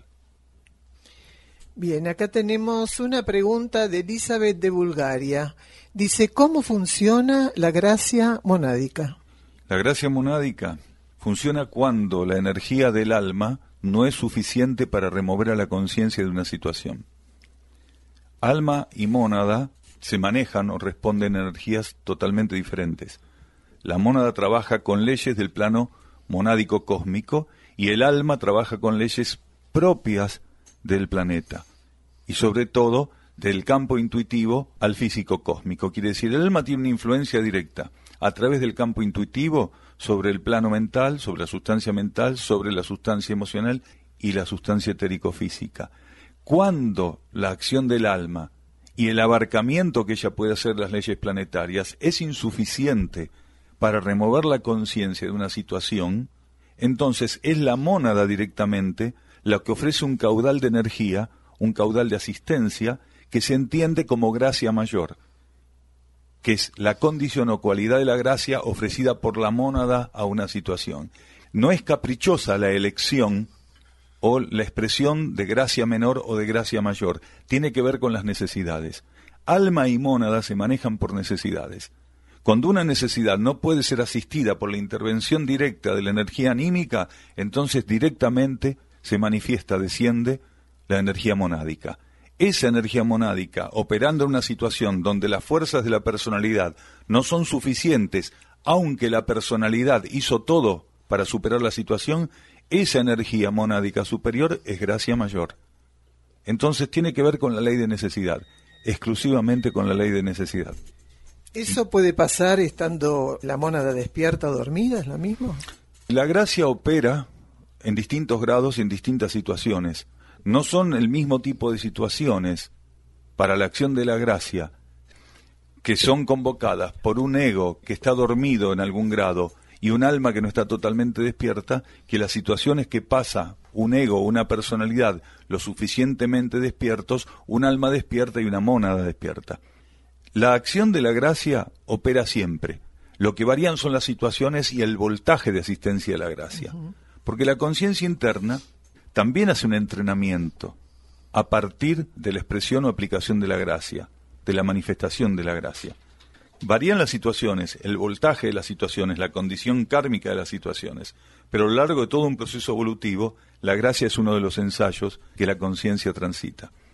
Bien, acá tenemos una pregunta de Elizabeth de Bulgaria. Dice, ¿cómo funciona la gracia monádica? La gracia monádica funciona cuando la energía del alma no es suficiente para remover a la conciencia de una situación. Alma y mónada se manejan o responden a energías totalmente diferentes. La mónada trabaja con leyes del plano monádico cósmico y el alma trabaja con leyes propias del planeta y sobre todo del campo intuitivo al físico cósmico. Quiere decir, el alma tiene una influencia directa a través del campo intuitivo sobre el plano mental, sobre la sustancia mental, sobre la sustancia emocional y la sustancia etérico-física. Cuando la acción del alma y el abarcamiento que ella puede hacer de las leyes planetarias es insuficiente para remover la conciencia de una situación, entonces es la mónada directamente la que ofrece un caudal de energía, un caudal de asistencia, que se entiende como gracia mayor, que es la condición o cualidad de la gracia ofrecida por la mónada a una situación. No es caprichosa la elección o la expresión de gracia menor o de gracia mayor, tiene que ver con las necesidades. Alma y mónada se manejan por necesidades. Cuando una necesidad no puede ser asistida por la intervención directa de la energía anímica, entonces directamente se manifiesta, desciende la energía monádica. Esa energía monádica, operando en una situación donde las fuerzas de la personalidad no son suficientes, aunque la personalidad hizo todo para superar la situación, esa energía monádica superior es gracia mayor. Entonces tiene que ver con la ley de necesidad, exclusivamente con la ley de necesidad. ¿Eso puede pasar estando la mónada despierta o dormida? ¿Es lo mismo? La gracia opera en distintos grados y en distintas situaciones. No son el mismo tipo de situaciones para la acción de la gracia que son convocadas por un ego que está dormido en algún grado y un alma que no está totalmente despierta, que las situaciones que pasa un ego o una personalidad lo suficientemente despiertos, un alma despierta y una mónada despierta. La acción de la gracia opera siempre. Lo que varían son las situaciones y el voltaje de asistencia de la gracia. Uh-huh. Porque la conciencia interna también hace un entrenamiento a partir de la expresión o aplicación de la gracia, de la manifestación de la gracia. Varían las situaciones, el voltaje de las situaciones, la condición kármica de las situaciones, pero a lo largo de todo un proceso evolutivo, la gracia es uno de los ensayos que la conciencia transita.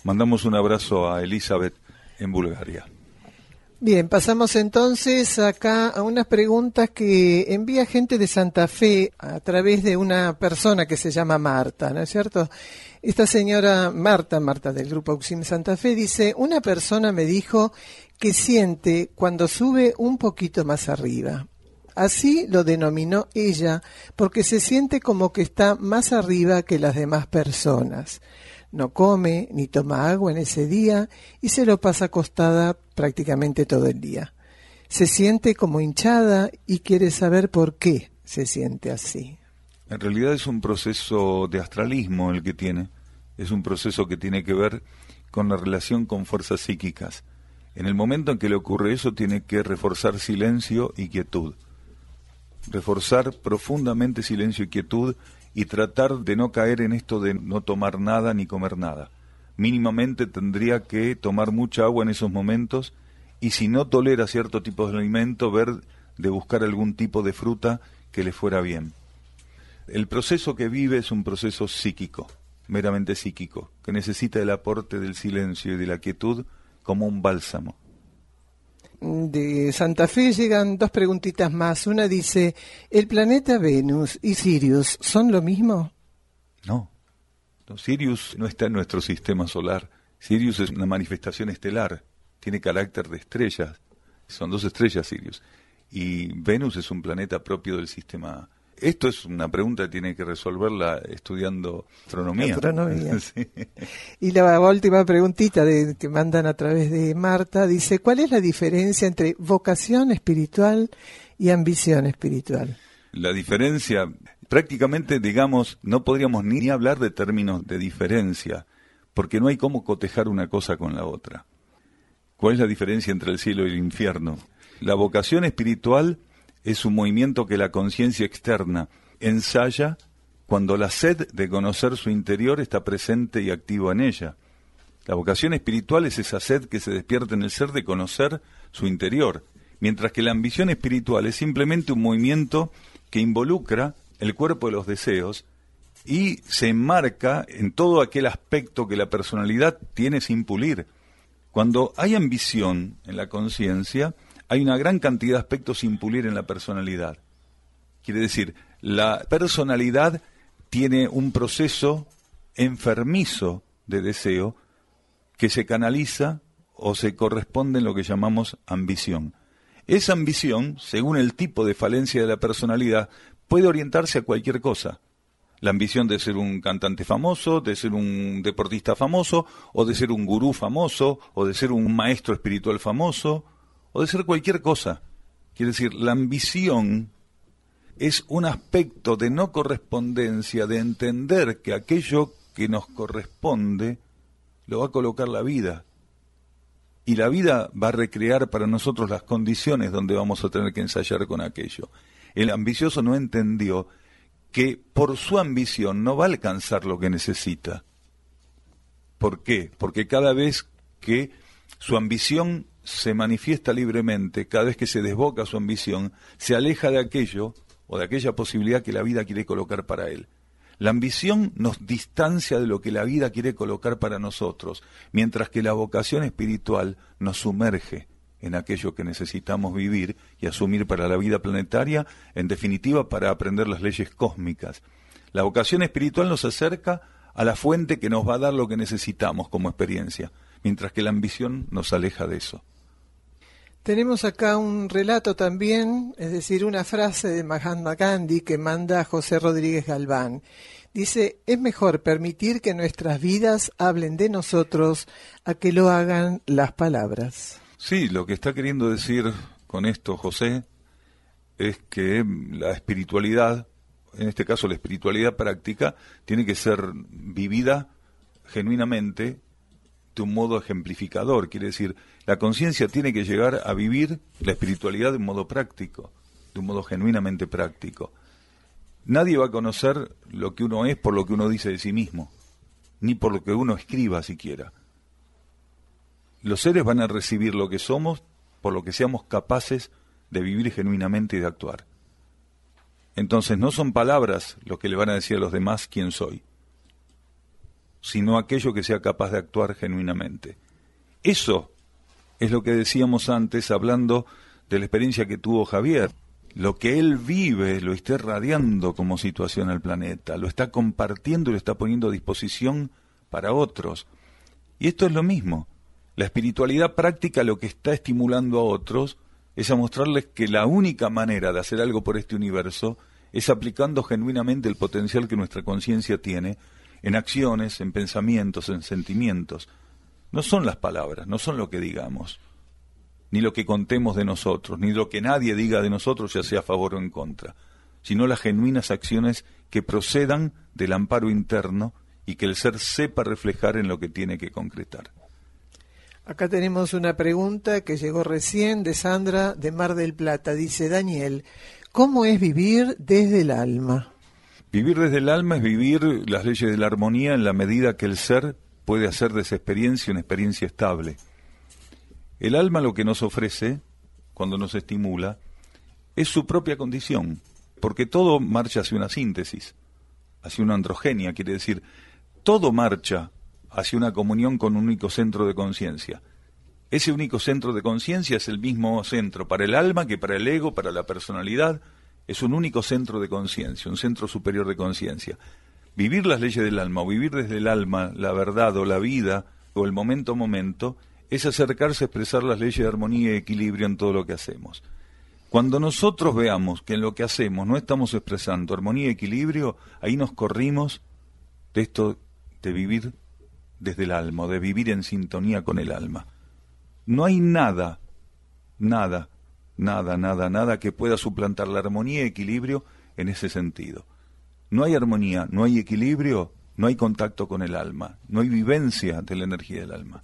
Mandamos un abrazo a Elizabeth en Bulgaria. Bien, pasamos entonces acá a unas preguntas que envía gente de Santa Fe a través de una persona que se llama Marta, ¿no es cierto? Esta señora Marta, Marta del Grupo Auxim Santa Fe, dice, una persona me dijo que siente cuando sube un poquito más arriba. Así lo denominó ella, porque se siente como que está más arriba que las demás personas. No come ni toma agua en ese día y se lo pasa acostada prácticamente todo el día. Se siente como hinchada y quiere saber por qué se siente así. En realidad es un proceso de astralismo el que tiene. Es un proceso que tiene que ver con la relación con fuerzas psíquicas. En el momento en que le ocurre eso, tiene que reforzar silencio y quietud. Reforzar profundamente silencio y quietud y tratar de no caer en esto de no tomar nada ni comer nada. Mínimamente tendría que tomar mucha agua en esos momentos y si no tolera cierto tipo de alimento, ver de buscar algún tipo de fruta que le fuera bien. El proceso que vive es un proceso psíquico, meramente psíquico, que necesita el aporte del silencio y de la quietud como un bálsamo. De Santa Fe llegan dos preguntitas más. Una dice, ¿el planeta Venus y Sirius son lo mismo? No. no. Sirius no está en nuestro sistema solar. Sirius es una manifestación estelar. Tiene carácter de estrellas. Son dos estrellas Sirius. Y Venus es un planeta propio del sistema. Esto es una pregunta que tiene que resolverla estudiando astronomía. Astronomía. Sí. Y la última preguntita de, que mandan a través de Marta dice, ¿cuál es la diferencia entre vocación espiritual y ambición espiritual? La diferencia, prácticamente, digamos, no podríamos ni hablar de términos de diferencia, porque no hay cómo cotejar una cosa con la otra. ¿Cuál es la diferencia entre el cielo y el infierno? La vocación espiritual es un movimiento que la conciencia externa ensaya cuando la sed de conocer su interior está presente y activa en ella. La vocación espiritual es esa sed que se despierta en el ser de conocer su interior, mientras que la ambición espiritual es simplemente un movimiento que involucra el cuerpo de los deseos y se enmarca en todo aquel aspecto que la personalidad tiene sin pulir. Cuando hay ambición en la conciencia, hay una gran cantidad de aspectos sin pulir en la personalidad. Quiere decir, la personalidad tiene un proceso enfermizo de deseo que se canaliza o se corresponde en lo que llamamos ambición. Esa ambición, según el tipo de falencia de la personalidad, puede orientarse a cualquier cosa. La ambición de ser un cantante famoso, de ser un deportista famoso, o de ser un gurú famoso, o de ser un maestro espiritual famoso, o de ser cualquier cosa. Quiere decir, la ambición es un aspecto de no correspondencia, de entender que aquello que nos corresponde lo va a colocar la vida. Y la vida va a recrear para nosotros las condiciones donde vamos a tener que ensayar con aquello. El ambicioso no entendió que por su ambición no va a alcanzar lo que necesita. ¿Por qué? Porque cada vez que su ambición se manifiesta libremente, cada vez que se desboca su ambición, se aleja de aquello o de aquella posibilidad que la vida quiere colocar para él. La ambición nos distancia de lo que la vida quiere colocar para nosotros, mientras que la vocación espiritual nos sumerge en aquello que necesitamos vivir y asumir para la vida planetaria, en definitiva para aprender las leyes cósmicas. La vocación espiritual nos acerca a la fuente que nos va a dar lo que necesitamos como experiencia, mientras que la ambición nos aleja de eso. Tenemos acá un relato también, es decir, una frase de Mahatma Gandhi que manda José Rodríguez Galván. Dice, es mejor permitir que nuestras vidas hablen de nosotros a que lo hagan las palabras. Sí, lo que está queriendo decir con esto José es que la espiritualidad, en este caso la espiritualidad práctica, tiene que ser vivida genuinamente de un modo ejemplificador. Quiere decir, la conciencia tiene que llegar a vivir la espiritualidad de un modo práctico, de un modo genuinamente práctico. Nadie va a conocer lo que uno es por lo que uno dice de sí mismo, ni por lo que uno escriba siquiera. Los seres van a recibir lo que somos por lo que seamos capaces de vivir genuinamente y de actuar. Entonces no son palabras lo que le van a decir a los demás quién soy. sino aquello que sea capaz de actuar genuinamente. Eso es lo que decíamos antes, hablando de la experiencia que tuvo Javier. Lo que él vive lo está irradiando como situación al planeta, lo está compartiendo y lo está poniendo a disposición para otros. Y esto es lo mismo. La espiritualidad práctica lo que está estimulando a otros es a mostrarles que la única manera de hacer algo por este universo es aplicando genuinamente el potencial que nuestra conciencia tiene en acciones, en pensamientos, en sentimientos. No son las palabras, no son lo que digamos, ni lo que contemos de nosotros, ni lo que nadie diga de nosotros, ya sea a favor o en contra, sino las genuinas acciones que procedan del amparo interno y que el ser sepa reflejar en lo que tiene que concretar. Acá tenemos una pregunta que llegó recién de Sandra de Mar del Plata. Dice: Daniel, ¿cómo es vivir desde el alma? Vivir desde el alma es vivir las leyes de la armonía en la medida que el ser puede hacer de esa experiencia una experiencia estable. El alma lo que nos ofrece, cuando nos estimula, es su propia condición, porque todo marcha hacia una síntesis, hacia una androgenia, quiere decir, todo marcha hacia una comunión con un único centro de conciencia. Ese único centro de conciencia es el mismo centro para el alma que para el ego, para la personalidad. Es un único centro de conciencia, un centro superior de conciencia. Vivir las leyes del alma, o vivir desde el alma la verdad o la vida, o el momento a momento, es acercarse a expresar las leyes de armonía y equilibrio en todo lo que hacemos. Cuando nosotros veamos que en lo que hacemos no estamos expresando armonía y equilibrio, ahí nos corrimos de esto de vivir desde el alma, de vivir en sintonía con el alma. No hay nada, nada, nada, nada, nada que pueda suplantar la armonía y equilibrio en ese sentido. No hay armonía, no hay equilibrio, no hay contacto con el alma, no hay vivencia de la energía del alma.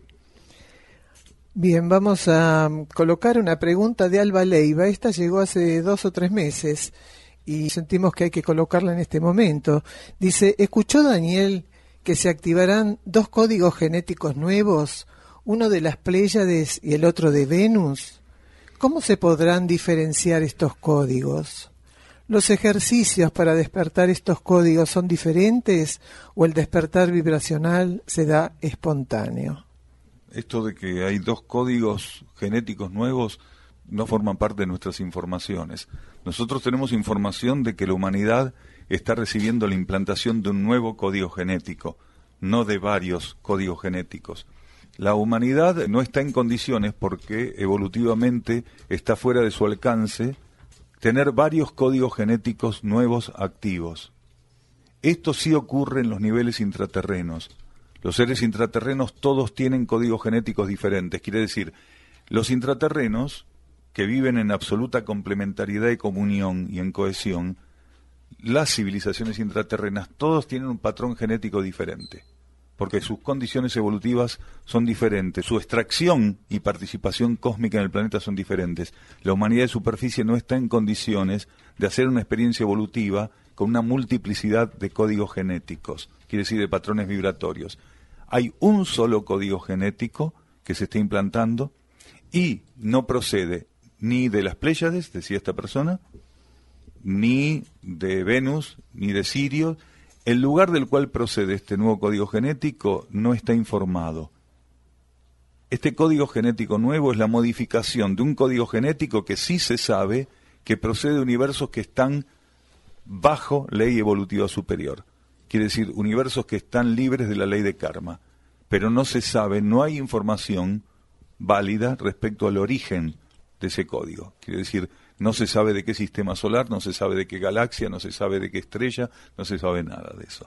Bien, vamos a colocar una pregunta de Alba Leiva. Esta llegó hace dos o tres meses y sentimos que hay que colocarla en este momento. Dice: ¿escuchó Daniel que se activarán dos códigos genéticos nuevos, uno de las Pléyades y el otro de Venus? ¿Cómo se podrán diferenciar estos códigos? ¿Los ejercicios para despertar estos códigos son diferentes o el despertar vibracional se da espontáneo? Esto de que hay dos códigos genéticos nuevos no forman parte de nuestras informaciones. Nosotros tenemos información de que la humanidad está recibiendo la implantación de un nuevo código genético, no de varios códigos genéticos. La humanidad no está en condiciones, porque evolutivamente está fuera de su alcance, tener varios códigos genéticos nuevos activos. Esto sí ocurre en los niveles intraterrenos. Los seres intraterrenos todos tienen códigos genéticos diferentes. Quiere decir, los intraterrenos, que viven en absoluta complementariedad y comunión y en cohesión, las civilizaciones intraterrenas, todos tienen un patrón genético diferente, porque sus condiciones evolutivas son diferentes, su extracción y participación cósmica en el planeta son diferentes. La humanidad de superficie no está en condiciones de hacer una experiencia evolutiva con una multiplicidad de códigos genéticos, quiere decir de patrones vibratorios. Hay un solo código genético que se está implantando y no procede ni de las Pléyades, decía esta persona, ni de Venus, ni de Sirio. El lugar del cual procede este nuevo código genético no está informado. Este código genético nuevo es la modificación de un código genético que sí se sabe que procede de universos que están bajo ley evolutiva superior. Quiere decir, universos que están libres de la ley de karma. Pero no se sabe, no hay información válida respecto al origen de ese código. Quiere decir, no se sabe de qué sistema solar, no se sabe de qué galaxia, no se sabe de qué estrella, no se sabe nada de eso.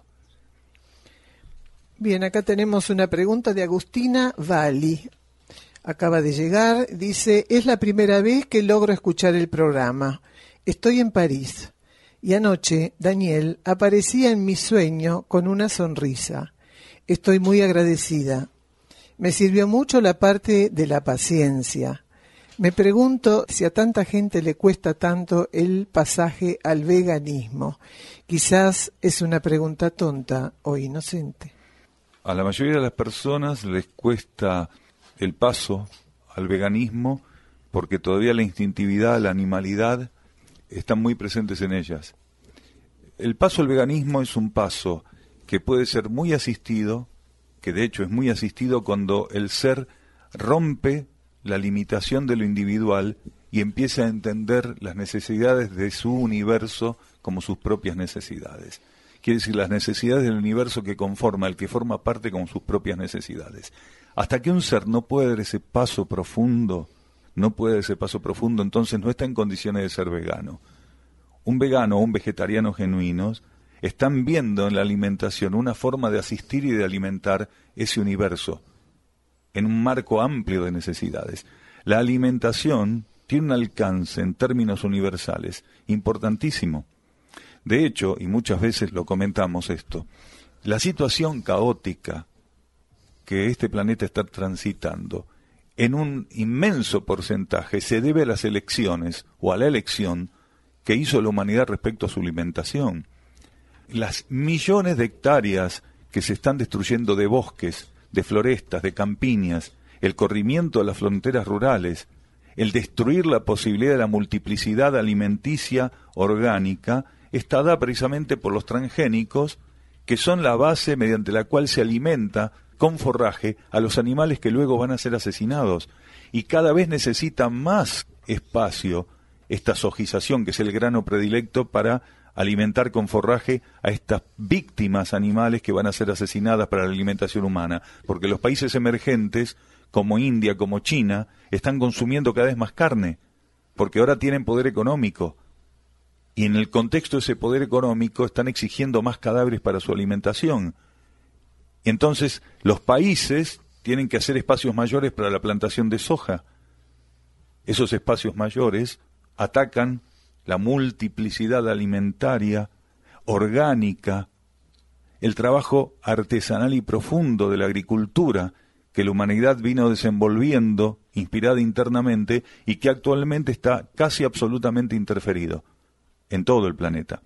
Bien, acá tenemos una pregunta de Agustina Valli. Acaba de llegar, dice: es la primera vez que logro escuchar el programa. Estoy en París y anoche Daniel aparecía en mi sueño con una sonrisa. Estoy muy agradecida. Me sirvió mucho la parte de la paciencia. Me pregunto si a tanta gente le cuesta tanto el pasaje al veganismo. Quizás es una pregunta tonta o inocente. A la mayoría de las personas les cuesta el paso al veganismo porque todavía la instintividad, la animalidad están muy presentes en ellas. El paso al veganismo es un paso que puede ser muy asistido, que de hecho es muy asistido cuando el ser rompe la limitación de lo individual y empieza a entender las necesidades de su universo como sus propias necesidades. Quiere decir, las necesidades del universo que conforma, el que forma parte como sus propias necesidades. Hasta que un ser no puede dar ese paso profundo, no puede dar ese paso profundo, entonces no está en condiciones de ser vegano. Un vegano o un vegetariano genuinos están viendo en la alimentación una forma de asistir y de alimentar ese universo en un marco amplio de necesidades. La alimentación tiene un alcance en términos universales importantísimo. De hecho, y muchas veces lo comentamos esto, la situación caótica que este planeta está transitando en un inmenso porcentaje se debe a las elecciones o a la elección que hizo la humanidad respecto a su alimentación. Las millones de hectáreas que se están destruyendo de bosques, de florestas, de campiñas, el corrimiento de las fronteras rurales, el destruir la posibilidad de la multiplicidad alimenticia orgánica, está dada precisamente por los transgénicos, que son la base mediante la cual se alimenta con forraje a los animales que luego van a ser asesinados. Y cada vez necesita más espacio esta sojización, que es el grano predilecto para alimentar con forraje a estas víctimas animales que van a ser asesinadas para la alimentación humana, porque los países emergentes, como India, como China, están consumiendo cada vez más carne, porque ahora tienen poder económico, y en el contexto de ese poder económico están exigiendo más cadáveres para su alimentación. Entonces, los países tienen que hacer espacios mayores para la plantación de soja. Esos espacios mayores atacan la multiplicidad alimentaria, orgánica, el trabajo artesanal y profundo de la agricultura que la humanidad vino desenvolviendo, inspirada internamente, y que actualmente está casi absolutamente interferido en todo el planeta.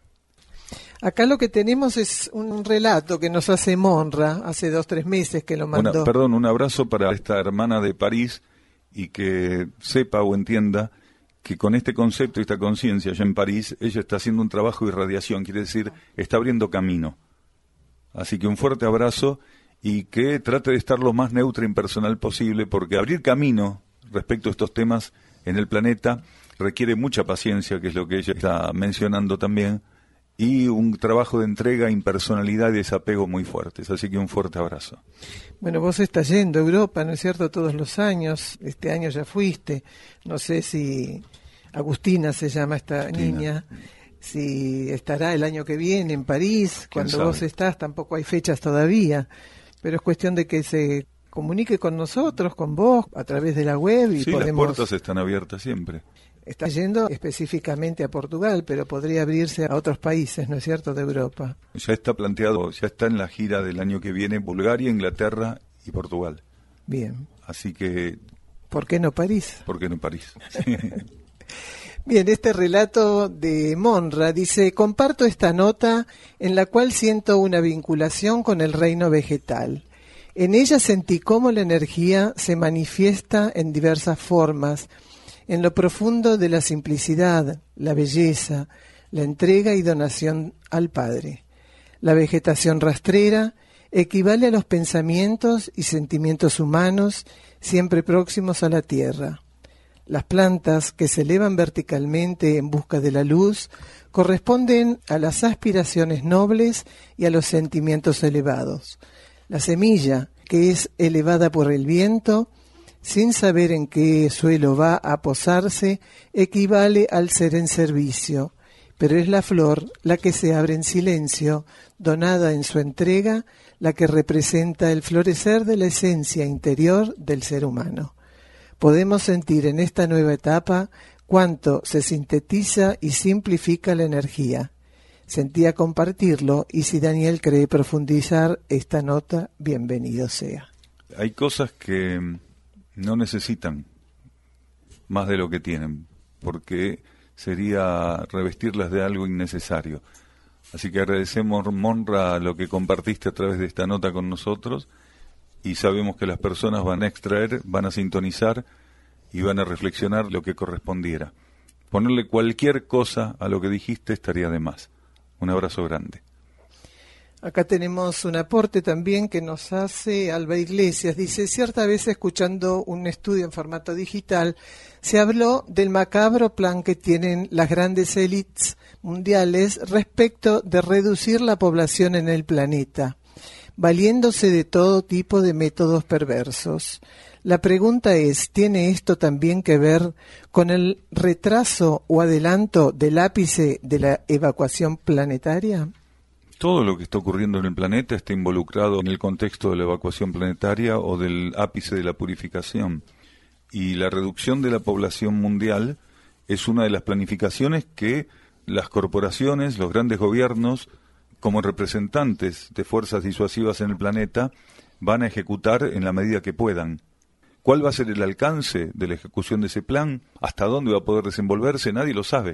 Acá lo que tenemos es un relato que nos hace Monra, hace dos, tres meses que lo mandó. Una, perdón, un abrazo para esta hermana de París, y que sepa o entienda que con este concepto y esta conciencia allá en París, ella está haciendo un trabajo de irradiación, quiere decir, está abriendo camino. Así que un fuerte abrazo, y que trate de estar lo más neutra e impersonal posible, porque abrir camino respecto a estos temas en el planeta requiere mucha paciencia, que es lo que ella está mencionando también, y un trabajo de entrega, impersonalidad y desapego muy fuertes. Así que un fuerte abrazo. Bueno, vos estás yendo a Europa, ¿no es cierto?, todos los años. Este año ya fuiste. No sé si Agustina se llama esta Agustina. niña, si estará el año que viene en París. Cuando sabe? Vos estás, tampoco hay fechas todavía, pero es cuestión de que se comunique con nosotros, con vos, a través de la web. Y sí, podemos... las puertas están abiertas siempre. Está yendo específicamente a Portugal, pero podría abrirse a otros países, ¿no es cierto?, de Europa. Ya está planteado, ya está en la gira del año que viene Bulgaria, Inglaterra y Portugal. Bien. Así que... ¿Por qué no París? ¿Por qué no París? Bien, este relato de Monra dice: comparto esta nota en la cual siento una vinculación con el reino vegetal. En ella sentí cómo la energía se manifiesta en diversas formas, en lo profundo de la simplicidad, la belleza, la entrega y donación al Padre. La vegetación rastrera equivale a los pensamientos y sentimientos humanos siempre próximos a la tierra. Las plantas que se elevan verticalmente en busca de la luz corresponden a las aspiraciones nobles y a los sentimientos elevados. La semilla, que es elevada por el viento, sin saber en qué suelo va a posarse, equivale al ser en servicio, pero es la flor la que se abre en silencio, donada en su entrega, la que representa el florecer de la esencia interior del ser humano. Podemos sentir en esta nueva etapa cuánto se sintetiza y simplifica la energía. Sentía compartirlo, y si Daniel cree profundizar esta nota, bienvenido sea. Hay cosas que no necesitan más de lo que tienen, porque sería revestirlas de algo innecesario. Así que agradecemos, Monra, lo que compartiste a través de esta nota con nosotros, y sabemos que las personas van a extraer, van a sintonizar y van a reflexionar lo que correspondiera. Ponerle cualquier cosa a lo que dijiste estaría de más. Un abrazo grande. Acá tenemos un aporte también que nos hace Alba Iglesias. Dice, cierta vez escuchando un estudio en formato digital, se habló del macabro plan que tienen las grandes élites mundiales respecto de reducir la población en el planeta, valiéndose de todo tipo de métodos perversos. La pregunta es, ¿tiene esto también que ver con el retraso o adelanto del ápice de la evacuación planetaria? Todo lo que está ocurriendo en el planeta está involucrado en el contexto de la evacuación planetaria o del ápice de la purificación. Y la reducción de la población mundial es una de las planificaciones que las corporaciones, los grandes gobiernos, como representantes de fuerzas disuasivas en el planeta, van a ejecutar en la medida que puedan. ¿Cuál va a ser el alcance de la ejecución de ese plan? ¿Hasta dónde va a poder desenvolverse? Nadie lo sabe.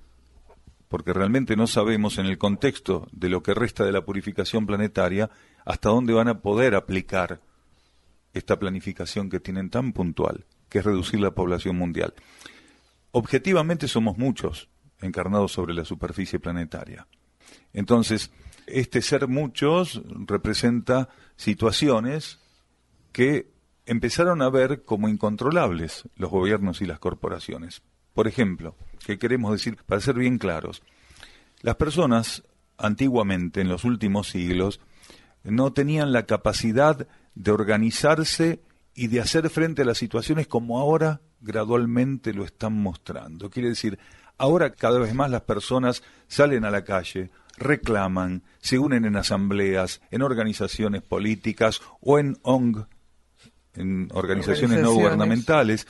Porque realmente no sabemos en el contexto de lo que resta de la purificación planetaria hasta dónde van a poder aplicar esta planificación que tienen tan puntual, que es reducir la población mundial. Objetivamente somos muchos encarnados sobre la superficie planetaria. Entonces, este ser muchos representa situaciones que empezaron a ver como incontrolables los gobiernos y las corporaciones. Por ejemplo, ¿qué queremos decir? Para ser bien claros, las personas antiguamente, en los últimos siglos, no tenían la capacidad de organizarse y de hacer frente a las situaciones como ahora gradualmente lo están mostrando. Quiere decir, ahora cada vez más las personas salen a la calle, reclaman, se unen en asambleas, en organizaciones políticas o en O N G, en organizaciones no gubernamentales,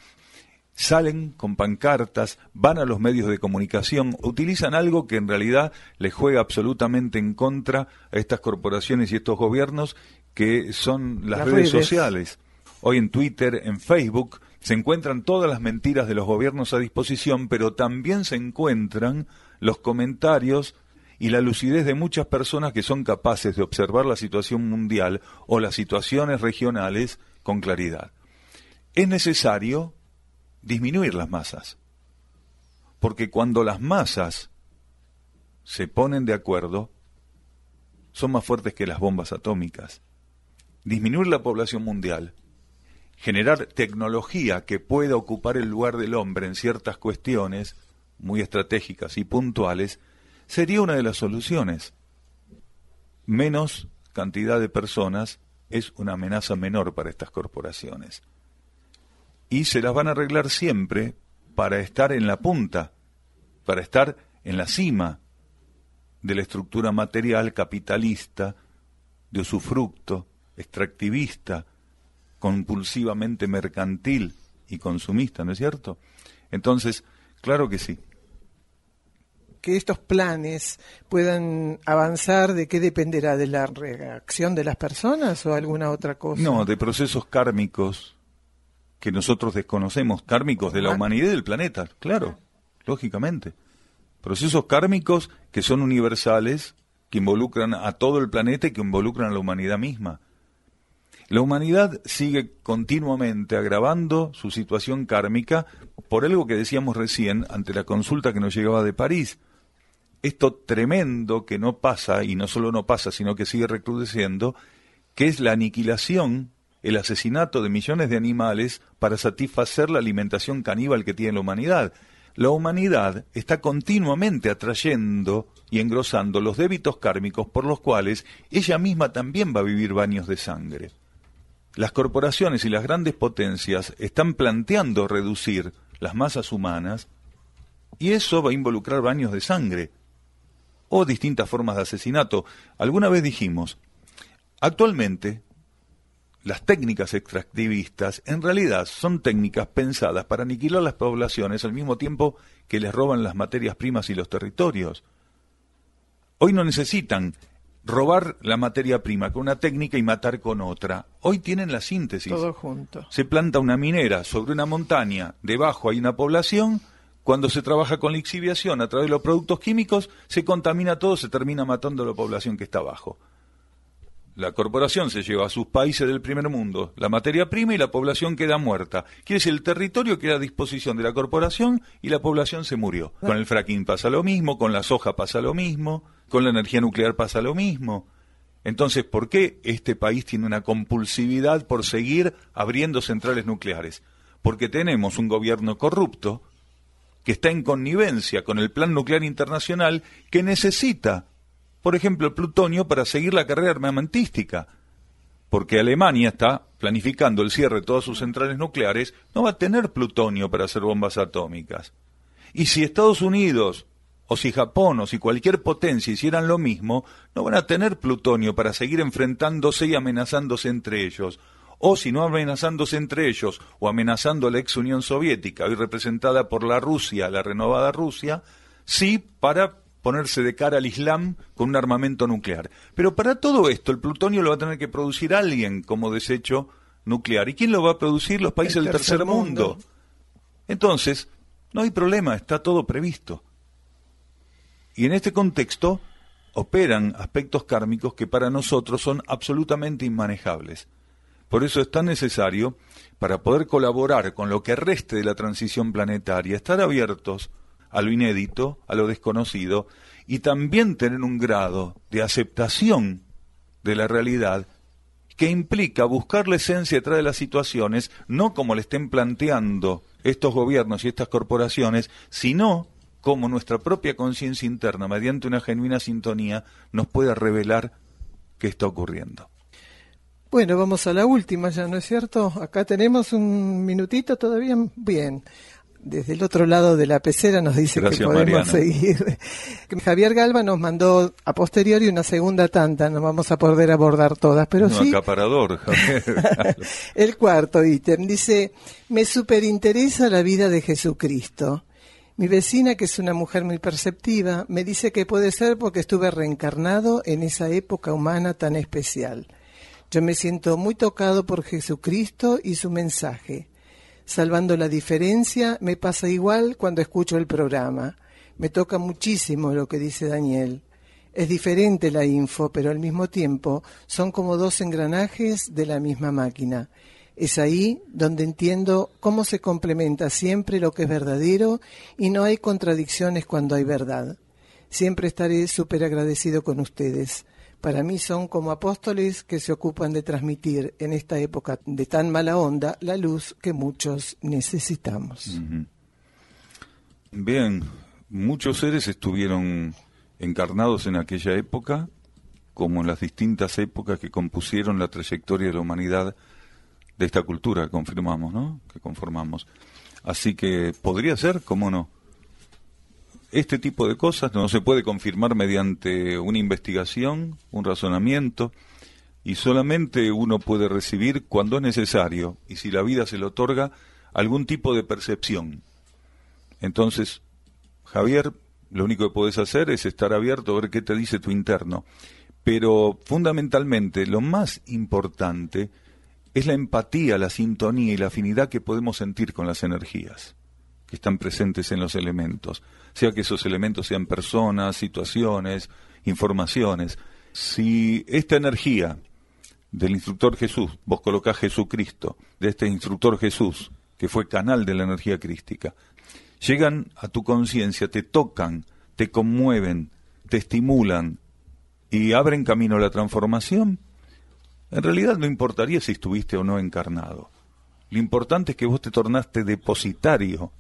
salen con pancartas, van a los medios de comunicación, utilizan algo que en realidad les juega absolutamente en contra a estas corporaciones y estos gobiernos, que son las, las redes, redes sociales. Hoy en Twitter, en Facebook, se encuentran todas las mentiras de los gobiernos a disposición, pero también se encuentran los comentarios y la lucidez de muchas personas que son capaces de observar la situación mundial o las situaciones regionales con claridad. Es necesario disminuir las masas, porque cuando las masas se ponen de acuerdo, son más fuertes que las bombas atómicas. Disminuir la población mundial, generar tecnología que pueda ocupar el lugar del hombre en ciertas cuestiones muy estratégicas y puntuales, sería una de las soluciones. Menos cantidad de personas es una amenaza menor para estas corporaciones. Y se las van a arreglar siempre para estar en la punta, para estar en la cima de la estructura material capitalista, de usufructo, extractivista, compulsivamente mercantil y consumista, ¿no es cierto? Entonces, claro que sí. Que estos planes puedan avanzar, ¿de qué dependerá? ¿De la reacción de las personas o alguna otra cosa? No, de procesos kármicos que nosotros desconocemos, kármicos de la humanidad y del planeta, claro, lógicamente. Procesos kármicos que son universales, que involucran a todo el planeta y que involucran a la humanidad misma. La humanidad sigue continuamente agravando su situación kármica por algo que decíamos recién ante la consulta que nos llegaba de París. Esto tremendo que no pasa, y no solo no pasa, sino que sigue recrudeciendo, que es la aniquilación, el asesinato de millones de animales para satisfacer la alimentación caníbal que tiene la humanidad. La humanidad está continuamente atrayendo y engrosando los débitos kármicos por los cuales ella misma también va a vivir baños de sangre. Las corporaciones y las grandes potencias están planteando reducir las masas humanas y eso va a involucrar baños de sangre o distintas formas de asesinato. Alguna vez dijimos, actualmente las técnicas extractivistas en realidad son técnicas pensadas para aniquilar las poblaciones al mismo tiempo que les roban las materias primas y los territorios. Hoy no necesitan robar la materia prima con una técnica y matar con otra. Hoy tienen la síntesis. Todo junto. Se planta una minera sobre una montaña, debajo hay una población. Cuando se trabaja con lixiviación a través de los productos químicos, se contamina todo, se termina matando a la población que está abajo. La corporación se lleva a sus países del primer mundo la materia prima y la población queda muerta. Quiere decir, el territorio queda a disposición de la corporación y la población se murió. Con el fracking pasa lo mismo, con la soja pasa lo mismo, con la energía nuclear pasa lo mismo. Entonces, ¿por qué este país tiene una compulsividad por seguir abriendo centrales nucleares? Porque tenemos un gobierno corrupto que está en connivencia con el Plan Nuclear Internacional, que necesita, por ejemplo, el plutonio para seguir la carrera armamentística. Porque Alemania está planificando el cierre de todas sus centrales nucleares, no va a tener plutonio para hacer bombas atómicas. Y si Estados Unidos, o si Japón, o si cualquier potencia hicieran lo mismo, no van a tener plutonio para seguir enfrentándose y amenazándose entre ellos. O si no amenazándose entre ellos, o amenazando a la ex Unión Soviética, hoy representada por la Rusia, la renovada Rusia, sí para ponerse de cara al Islam con un armamento nuclear. Pero para todo esto, el plutonio lo va a tener que producir alguien como desecho nuclear. ¿Y quién lo va a producir? Los países del tercer mundo. mundo. Entonces, no hay problema, está todo previsto. Y en este contexto operan aspectos kármicos que para nosotros son absolutamente inmanejables. Por eso es tan necesario, para poder colaborar con lo que reste de la transición planetaria, estar abiertos a lo inédito, a lo desconocido, y también tener un grado de aceptación de la realidad que implica buscar la esencia detrás de las situaciones, no como le estén planteando estos gobiernos y estas corporaciones, sino como nuestra propia conciencia interna, mediante una genuina sintonía, nos pueda revelar qué está ocurriendo. Bueno, vamos a la última ya, ¿no es cierto? Acá tenemos un minutito todavía. Bien. Desde el otro lado de la pecera nos dice Gracias, que podemos Mariana. seguir. Javier Galva nos mandó a posteriori una segunda tanda, no vamos a poder abordar todas, pero no, sí... acaparador, Javier. El cuarto ítem dice, me superinteresa la vida de Jesucristo. Mi vecina, que es una mujer muy perceptiva, me dice que puede ser porque estuve reencarnado en esa época humana tan especial. Yo me siento muy tocado por Jesucristo y su mensaje. Salvando la diferencia, me pasa igual cuando escucho el programa. Me toca muchísimo lo que dice Daniel. Es diferente la info, pero al mismo tiempo son como dos engranajes de la misma máquina. Es ahí donde entiendo cómo se complementa siempre lo que es verdadero y no hay contradicciones cuando hay verdad. Siempre estaré súper agradecido con ustedes. Para mí son como apóstoles que se ocupan de transmitir en esta época de tan mala onda la luz que muchos necesitamos. Uh-huh. Bien, muchos seres estuvieron encarnados en aquella época, como en las distintas épocas que compusieron la trayectoria de la humanidad de esta cultura que confirmamos, ¿no? Que conformamos. Así que podría ser, ¿cómo no? Este tipo de cosas no se puede confirmar mediante una investigación, un razonamiento, y solamente uno puede recibir cuando es necesario, y si la vida se le otorga, algún tipo de percepción. Entonces, Javier, lo único que puedes hacer es estar abierto a ver qué te dice tu interno. Pero fundamentalmente, lo más importante es la empatía, la sintonía y la afinidad que podemos sentir con las energías que están presentes en los elementos, sea que esos elementos sean personas, situaciones, informaciones. Si esta energía del instructor Jesús, vos colocás Jesucristo, de este instructor Jesús, que fue canal de la energía crística, llegan a tu conciencia, te tocan, te conmueven, te estimulan y abren camino a la transformación, en realidad no importaría si estuviste o no encarnado. Lo importante es que vos te tornaste depositario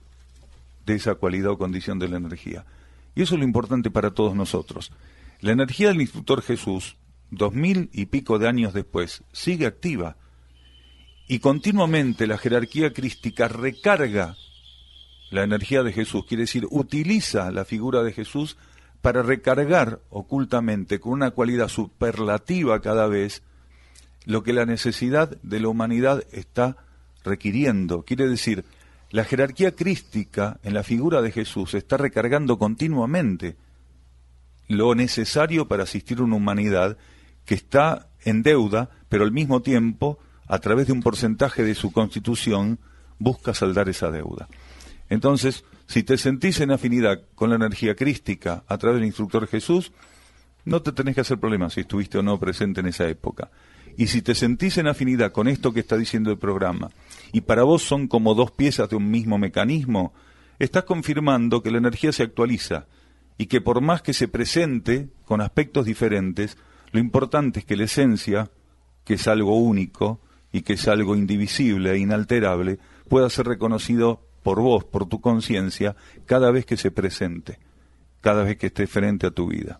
de esa cualidad o condición de la energía. Y eso es lo importante para todos nosotros. La energía del instructor Jesús, dos mil y pico de años después, sigue activa. Y continuamente la jerarquía crística recarga la energía de Jesús, quiere decir, utiliza la figura de Jesús para recargar ocultamente, con una cualidad superlativa cada vez, lo que la necesidad de la humanidad está requiriendo. Quiere decir, la jerarquía crística en la figura de Jesús está recargando continuamente lo necesario para asistir a una humanidad que está en deuda, pero al mismo tiempo, a través de un porcentaje de su constitución, busca saldar esa deuda. Entonces, si te sentís en afinidad con la energía crística a través del instructor Jesús, no te tenés que hacer problemas si estuviste o no presente en esa época. Y si te sentís en afinidad con esto que está diciendo el programa, y para vos son como dos piezas de un mismo mecanismo, estás confirmando que la energía se actualiza, y que por más que se presente con aspectos diferentes, Lo importante es que la esencia, que es algo único y que es algo indivisible e inalterable, pueda ser reconocido por vos, por tu conciencia, cada vez que se presente, cada vez que esté frente a tu vida.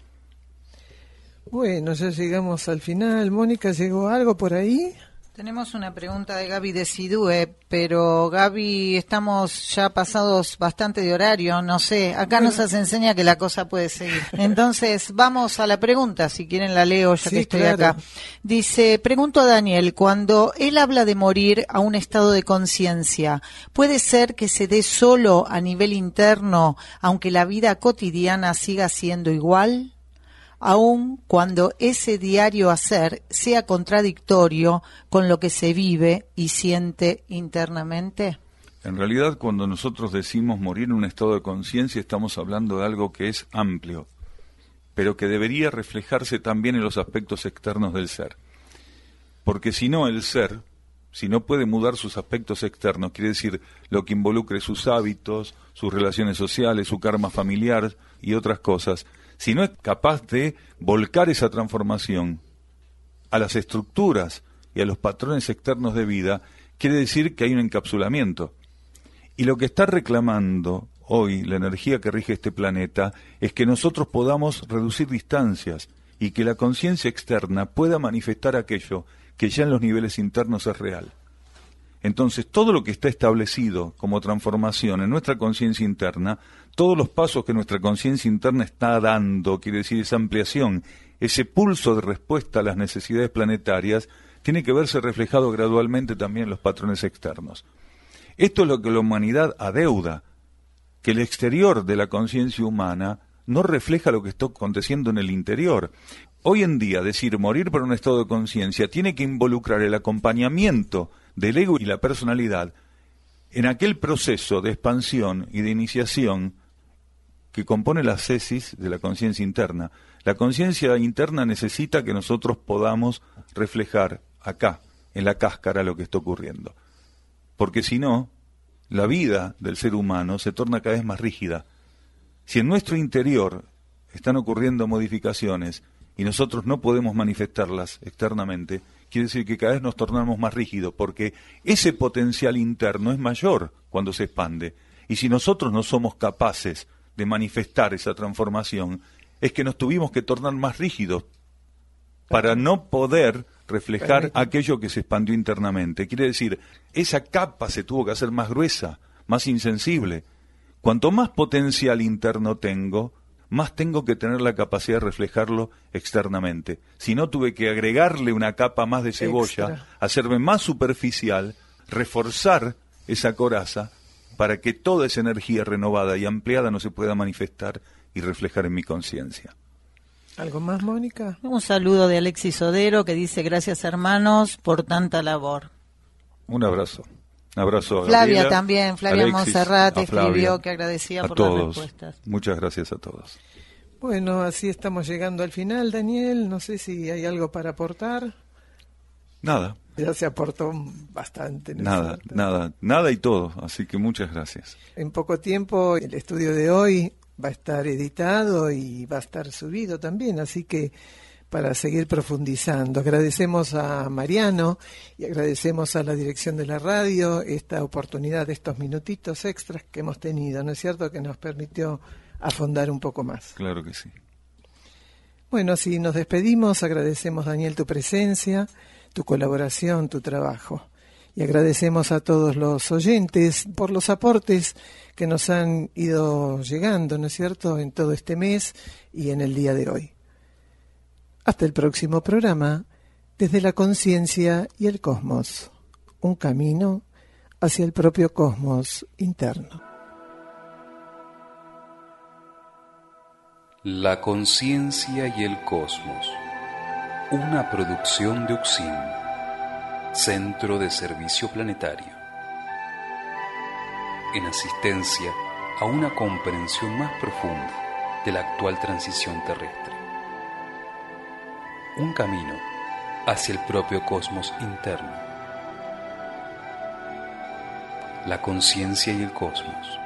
Bueno, ya llegamos al final. Mónica, ¿llegó algo por ahí? Tenemos una pregunta de Gaby de Sidue, pero Gaby, estamos ya pasados bastante de horario, no sé, acá bueno. Nos enseña que la cosa puede seguir. Entonces, vamos a la pregunta, si quieren la leo ya sí, que estoy claro. acá. Dice, pregunto a Daniel, cuando él habla de morir a un estado de conciencia, ¿puede ser que se dé solo a nivel interno, aunque la vida cotidiana siga siendo igual? Aun cuando ese diario hacer sea contradictorio con lo que se vive y siente internamente. En realidad, cuando nosotros decimos morir en un estado de conciencia, estamos hablando de algo que es amplio, pero que debería reflejarse también en los aspectos externos del ser. Porque si no, el ser, si no puede mudar sus aspectos externos, quiere decir lo que involucre sus hábitos, sus relaciones sociales, su karma familiar y otras cosas, si no es capaz de volcar esa transformación a las estructuras y a los patrones externos de vida, quiere decir que hay un encapsulamiento. Y lo que está reclamando hoy la energía que rige este planeta es que nosotros podamos reducir distancias y que la conciencia externa pueda manifestar aquello que ya en los niveles internos es real. Entonces, todo lo que está establecido como transformación en nuestra conciencia interna, todos los pasos que nuestra conciencia interna está dando, quiere decir esa ampliación, ese pulso de respuesta a las necesidades planetarias, tiene que verse reflejado gradualmente también en los patrones externos. Esto es lo que la humanidad adeuda, que el exterior de la conciencia humana no refleja lo que está aconteciendo en el interior. Hoy en día, decir morir por un estado de conciencia tiene que involucrar el acompañamiento del ego y la personalidad en aquel proceso de expansión y de iniciación que compone la cesis de la conciencia interna. La conciencia interna necesita que nosotros podamos reflejar acá, en la cáscara, lo que está ocurriendo. Porque si no, la vida del ser humano se torna cada vez más rígida. Si en nuestro interior están ocurriendo modificaciones y nosotros no podemos manifestarlas externamente, quiere decir que cada vez nos tornamos más rígidos, porque ese potencial interno es mayor cuando se expande. Y si nosotros no somos capaces de manifestar esa transformación, es que nos tuvimos que tornar más rígidos para no poder reflejar aquello que se expandió internamente. Quiere decir, esa capa se tuvo que hacer más gruesa, más insensible. Cuanto más potencial interno tengo, más tengo que tener la capacidad de reflejarlo externamente. Si no, tuve que agregarle una capa más de cebolla, extra, hacerme más superficial, reforzar esa coraza para que toda esa energía renovada y ampliada no se pueda manifestar y reflejar en mi conciencia. ¿Algo más, Mónica? Un saludo de Alexis Sodero que dice gracias hermanos por tanta labor. Un abrazo. Un abrazo a Flavia Gabriela, también, Flavia Alexis, Monserrat a Flavia, escribió que agradecía a por todos. las respuestas. Muchas gracias a todos. Bueno, así estamos llegando al final, Daniel. No sé si hay algo para aportar. Nada. Ya se aportó bastante. ¿No? Nada, nada, nada y todo. Así que muchas gracias. En poco tiempo el estudio de hoy va a estar editado y va a estar subido también, así que para seguir profundizando. Agradecemos a Mariano y agradecemos a la dirección de la radio esta oportunidad de estos minutitos extras que hemos tenido, ¿no es cierto?, que nos permitió afondar un poco más. Claro que sí. Bueno, así nos despedimos. Agradecemos, Daniel, tu presencia, tu colaboración, tu trabajo. Y agradecemos a todos los oyentes por los aportes que nos han ido llegando, ¿no es cierto?, en todo este mes y en el día de hoy. Hasta el próximo programa, desde la conciencia y el cosmos, un camino hacia el propio cosmos interno. La conciencia y el cosmos, una producción de Uxim, Centro de Servicio Planetario, en asistencia a una comprensión más profunda de la actual transición terrestre. Un camino hacia el propio cosmos interno. La conciencia y el cosmos.